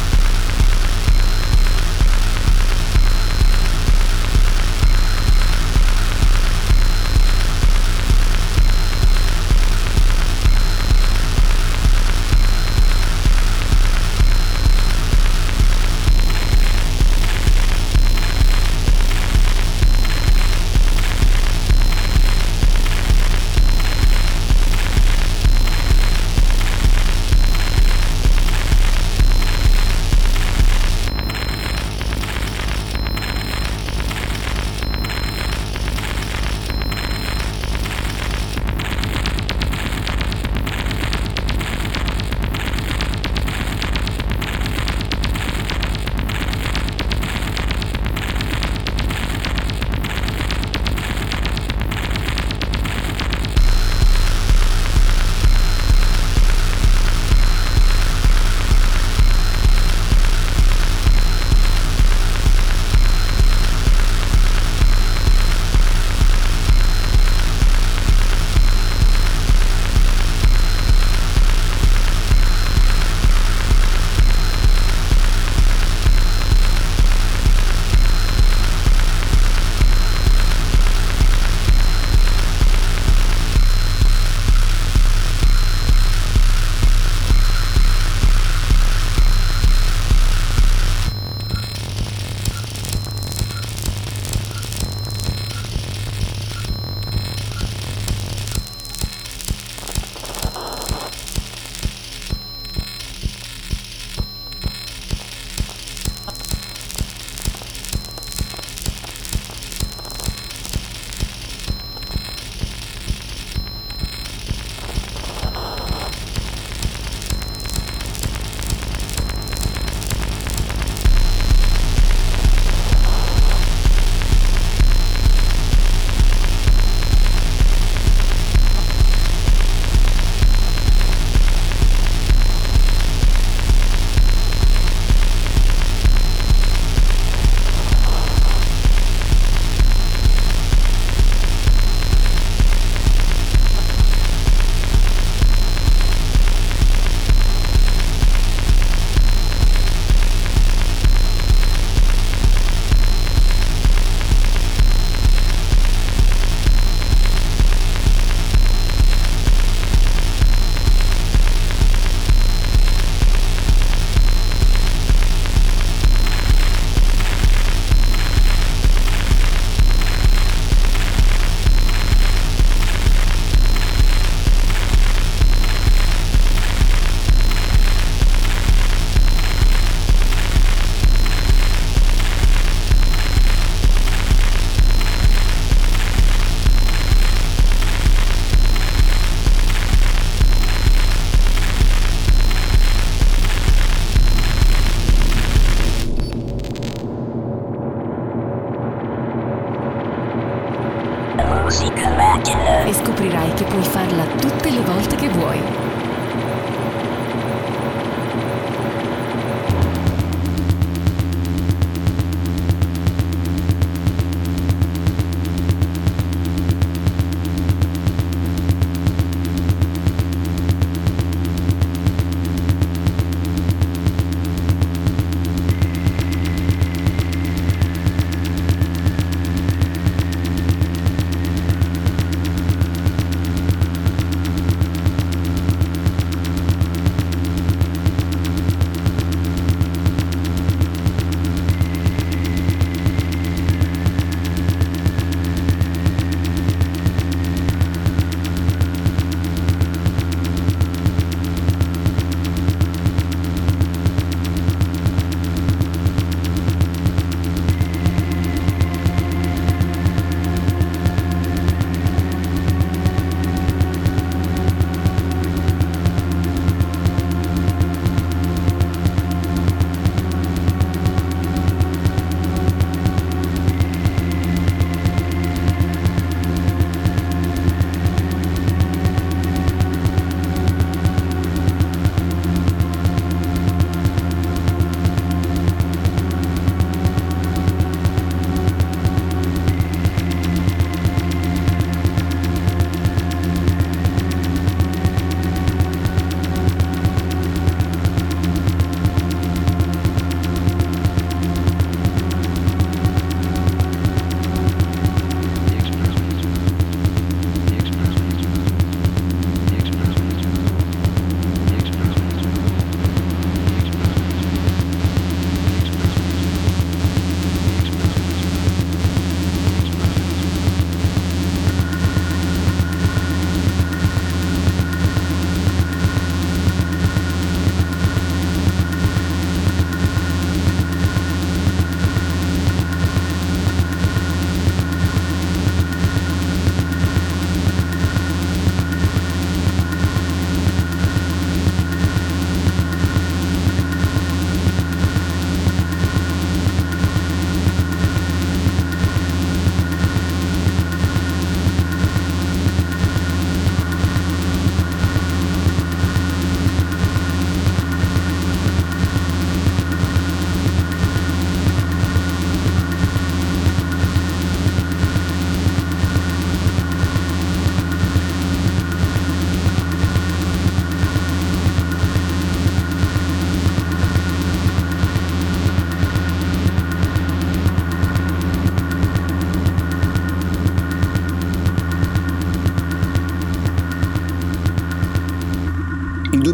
E scoprirai che puoi farla tutte le volte che vuoi.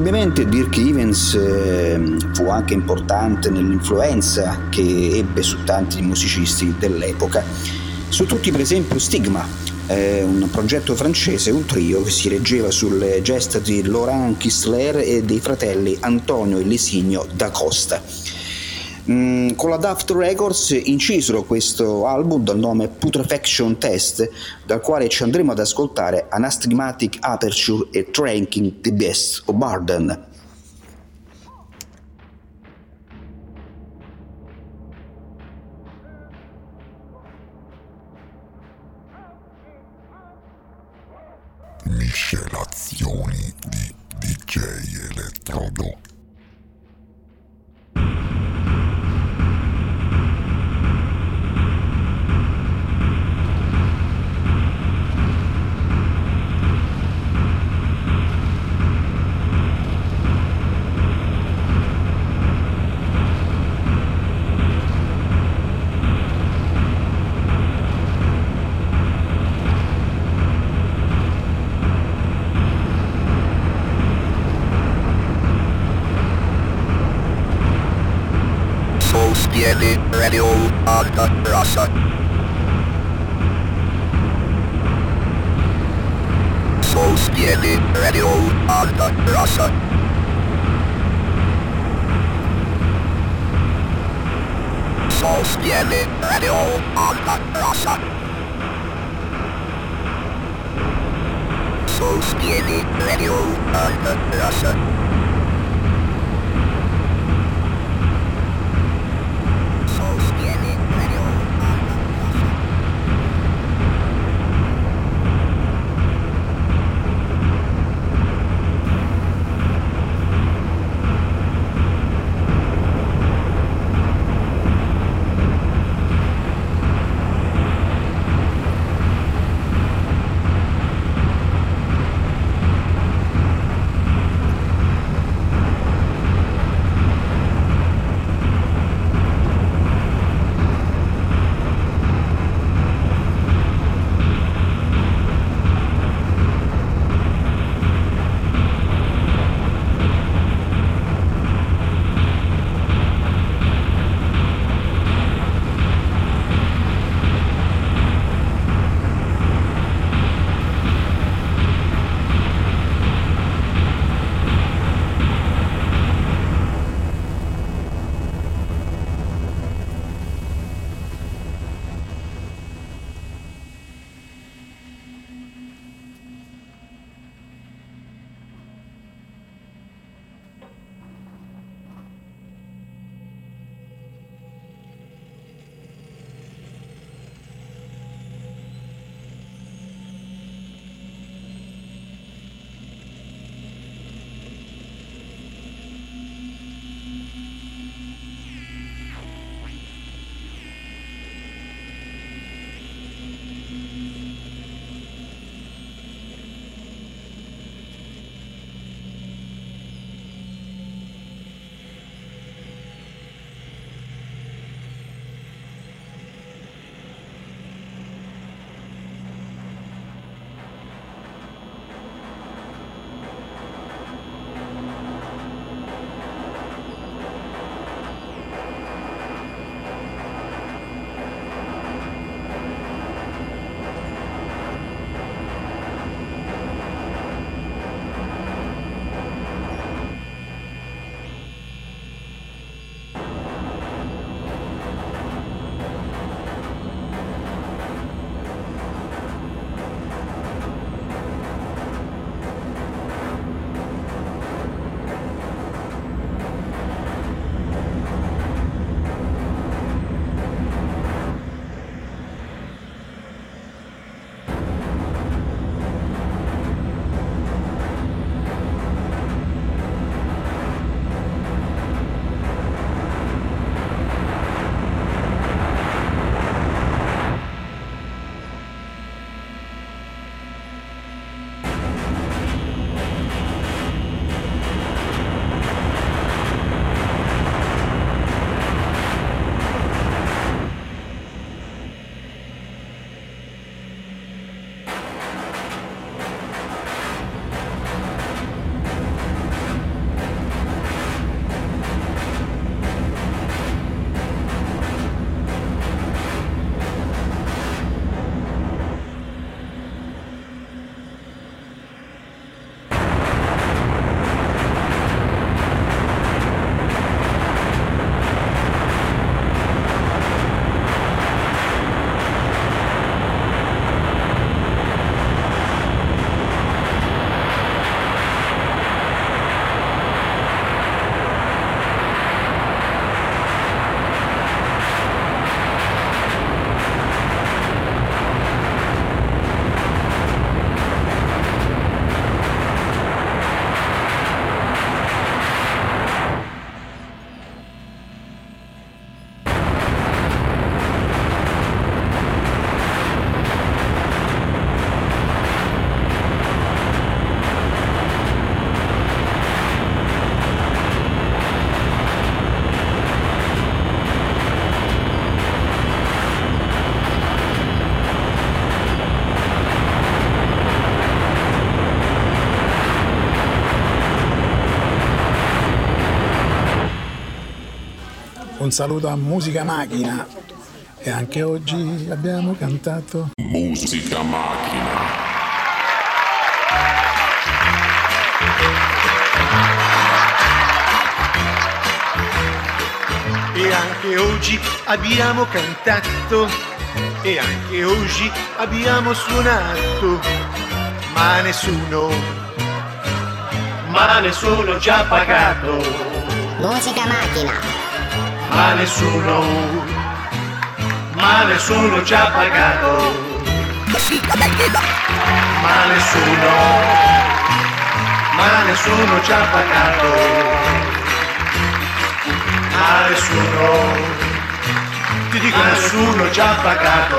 Indubbiamente Dirk Evans eh, fu anche importante nell'influenza che ebbe su tanti musicisti dell'epoca, su tutti per esempio Stigma, eh, un progetto francese, un trio che si reggeva sulle gesta di Laurent Kistler e dei fratelli Antonio e Lesinio da Costa. Mm, con la Daft Records incisero questo album dal nome Putrefaction Test, dal quale ci andremo ad ascoltare Anastigmatic Aperture e Tranking the Beast of Burden. Miscelazioni di D J Elettrodo. Spiele Radio Alta Rasa. Soul Spiele Radio Alta Rasa. Soul Spiele Radio Alta Rasa. Soul Spiele Radio Alta Rasa. Un saluto a Musica Macchina. E anche oggi abbiamo cantato Musica Macchina. E anche oggi abbiamo cantato, e anche oggi abbiamo suonato, ma nessuno, ma nessuno ci ha pagato. Musica Macchina. Ma nessuno, ma nessuno ci ha pagato. Ma nessuno, ma nessuno ci ha pagato. Ma nessuno, ti dico nessuno ci ha pagato.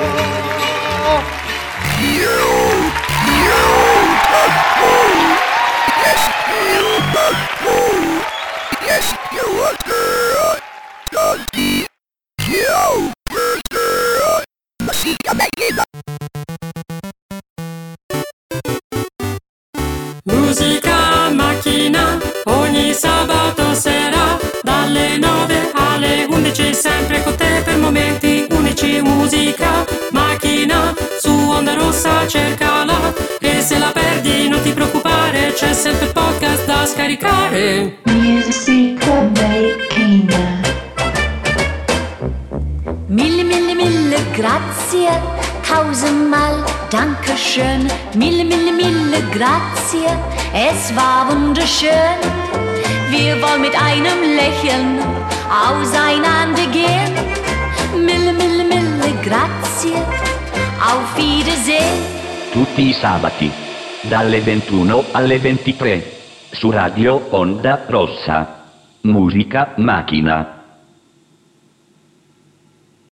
You, you, yes, you, yes, you are good. Doggy, you, good. Musica Macchina. Musica Macchina, ogni sabato sera, dalle nove alle undici, sempre con te per momenti unici. Musica Macchina, su Onda Rossa cercala, e se la perdi non ti preoccupare, c'è sempre il podcast da scaricare. Musica Macchina. Mille, mille, mille grazie, tausendmal Dankeschön. Mille, mille, mille grazie, es war wunderschön. Wir wollen mit einem Lächeln auseinander gehen. Mille, mille, mille grazie, auf Wiedersehen. Tutti i sabati, dalle ventuno alle ventitré, su Radio Onda Rossa. Musica Macchina.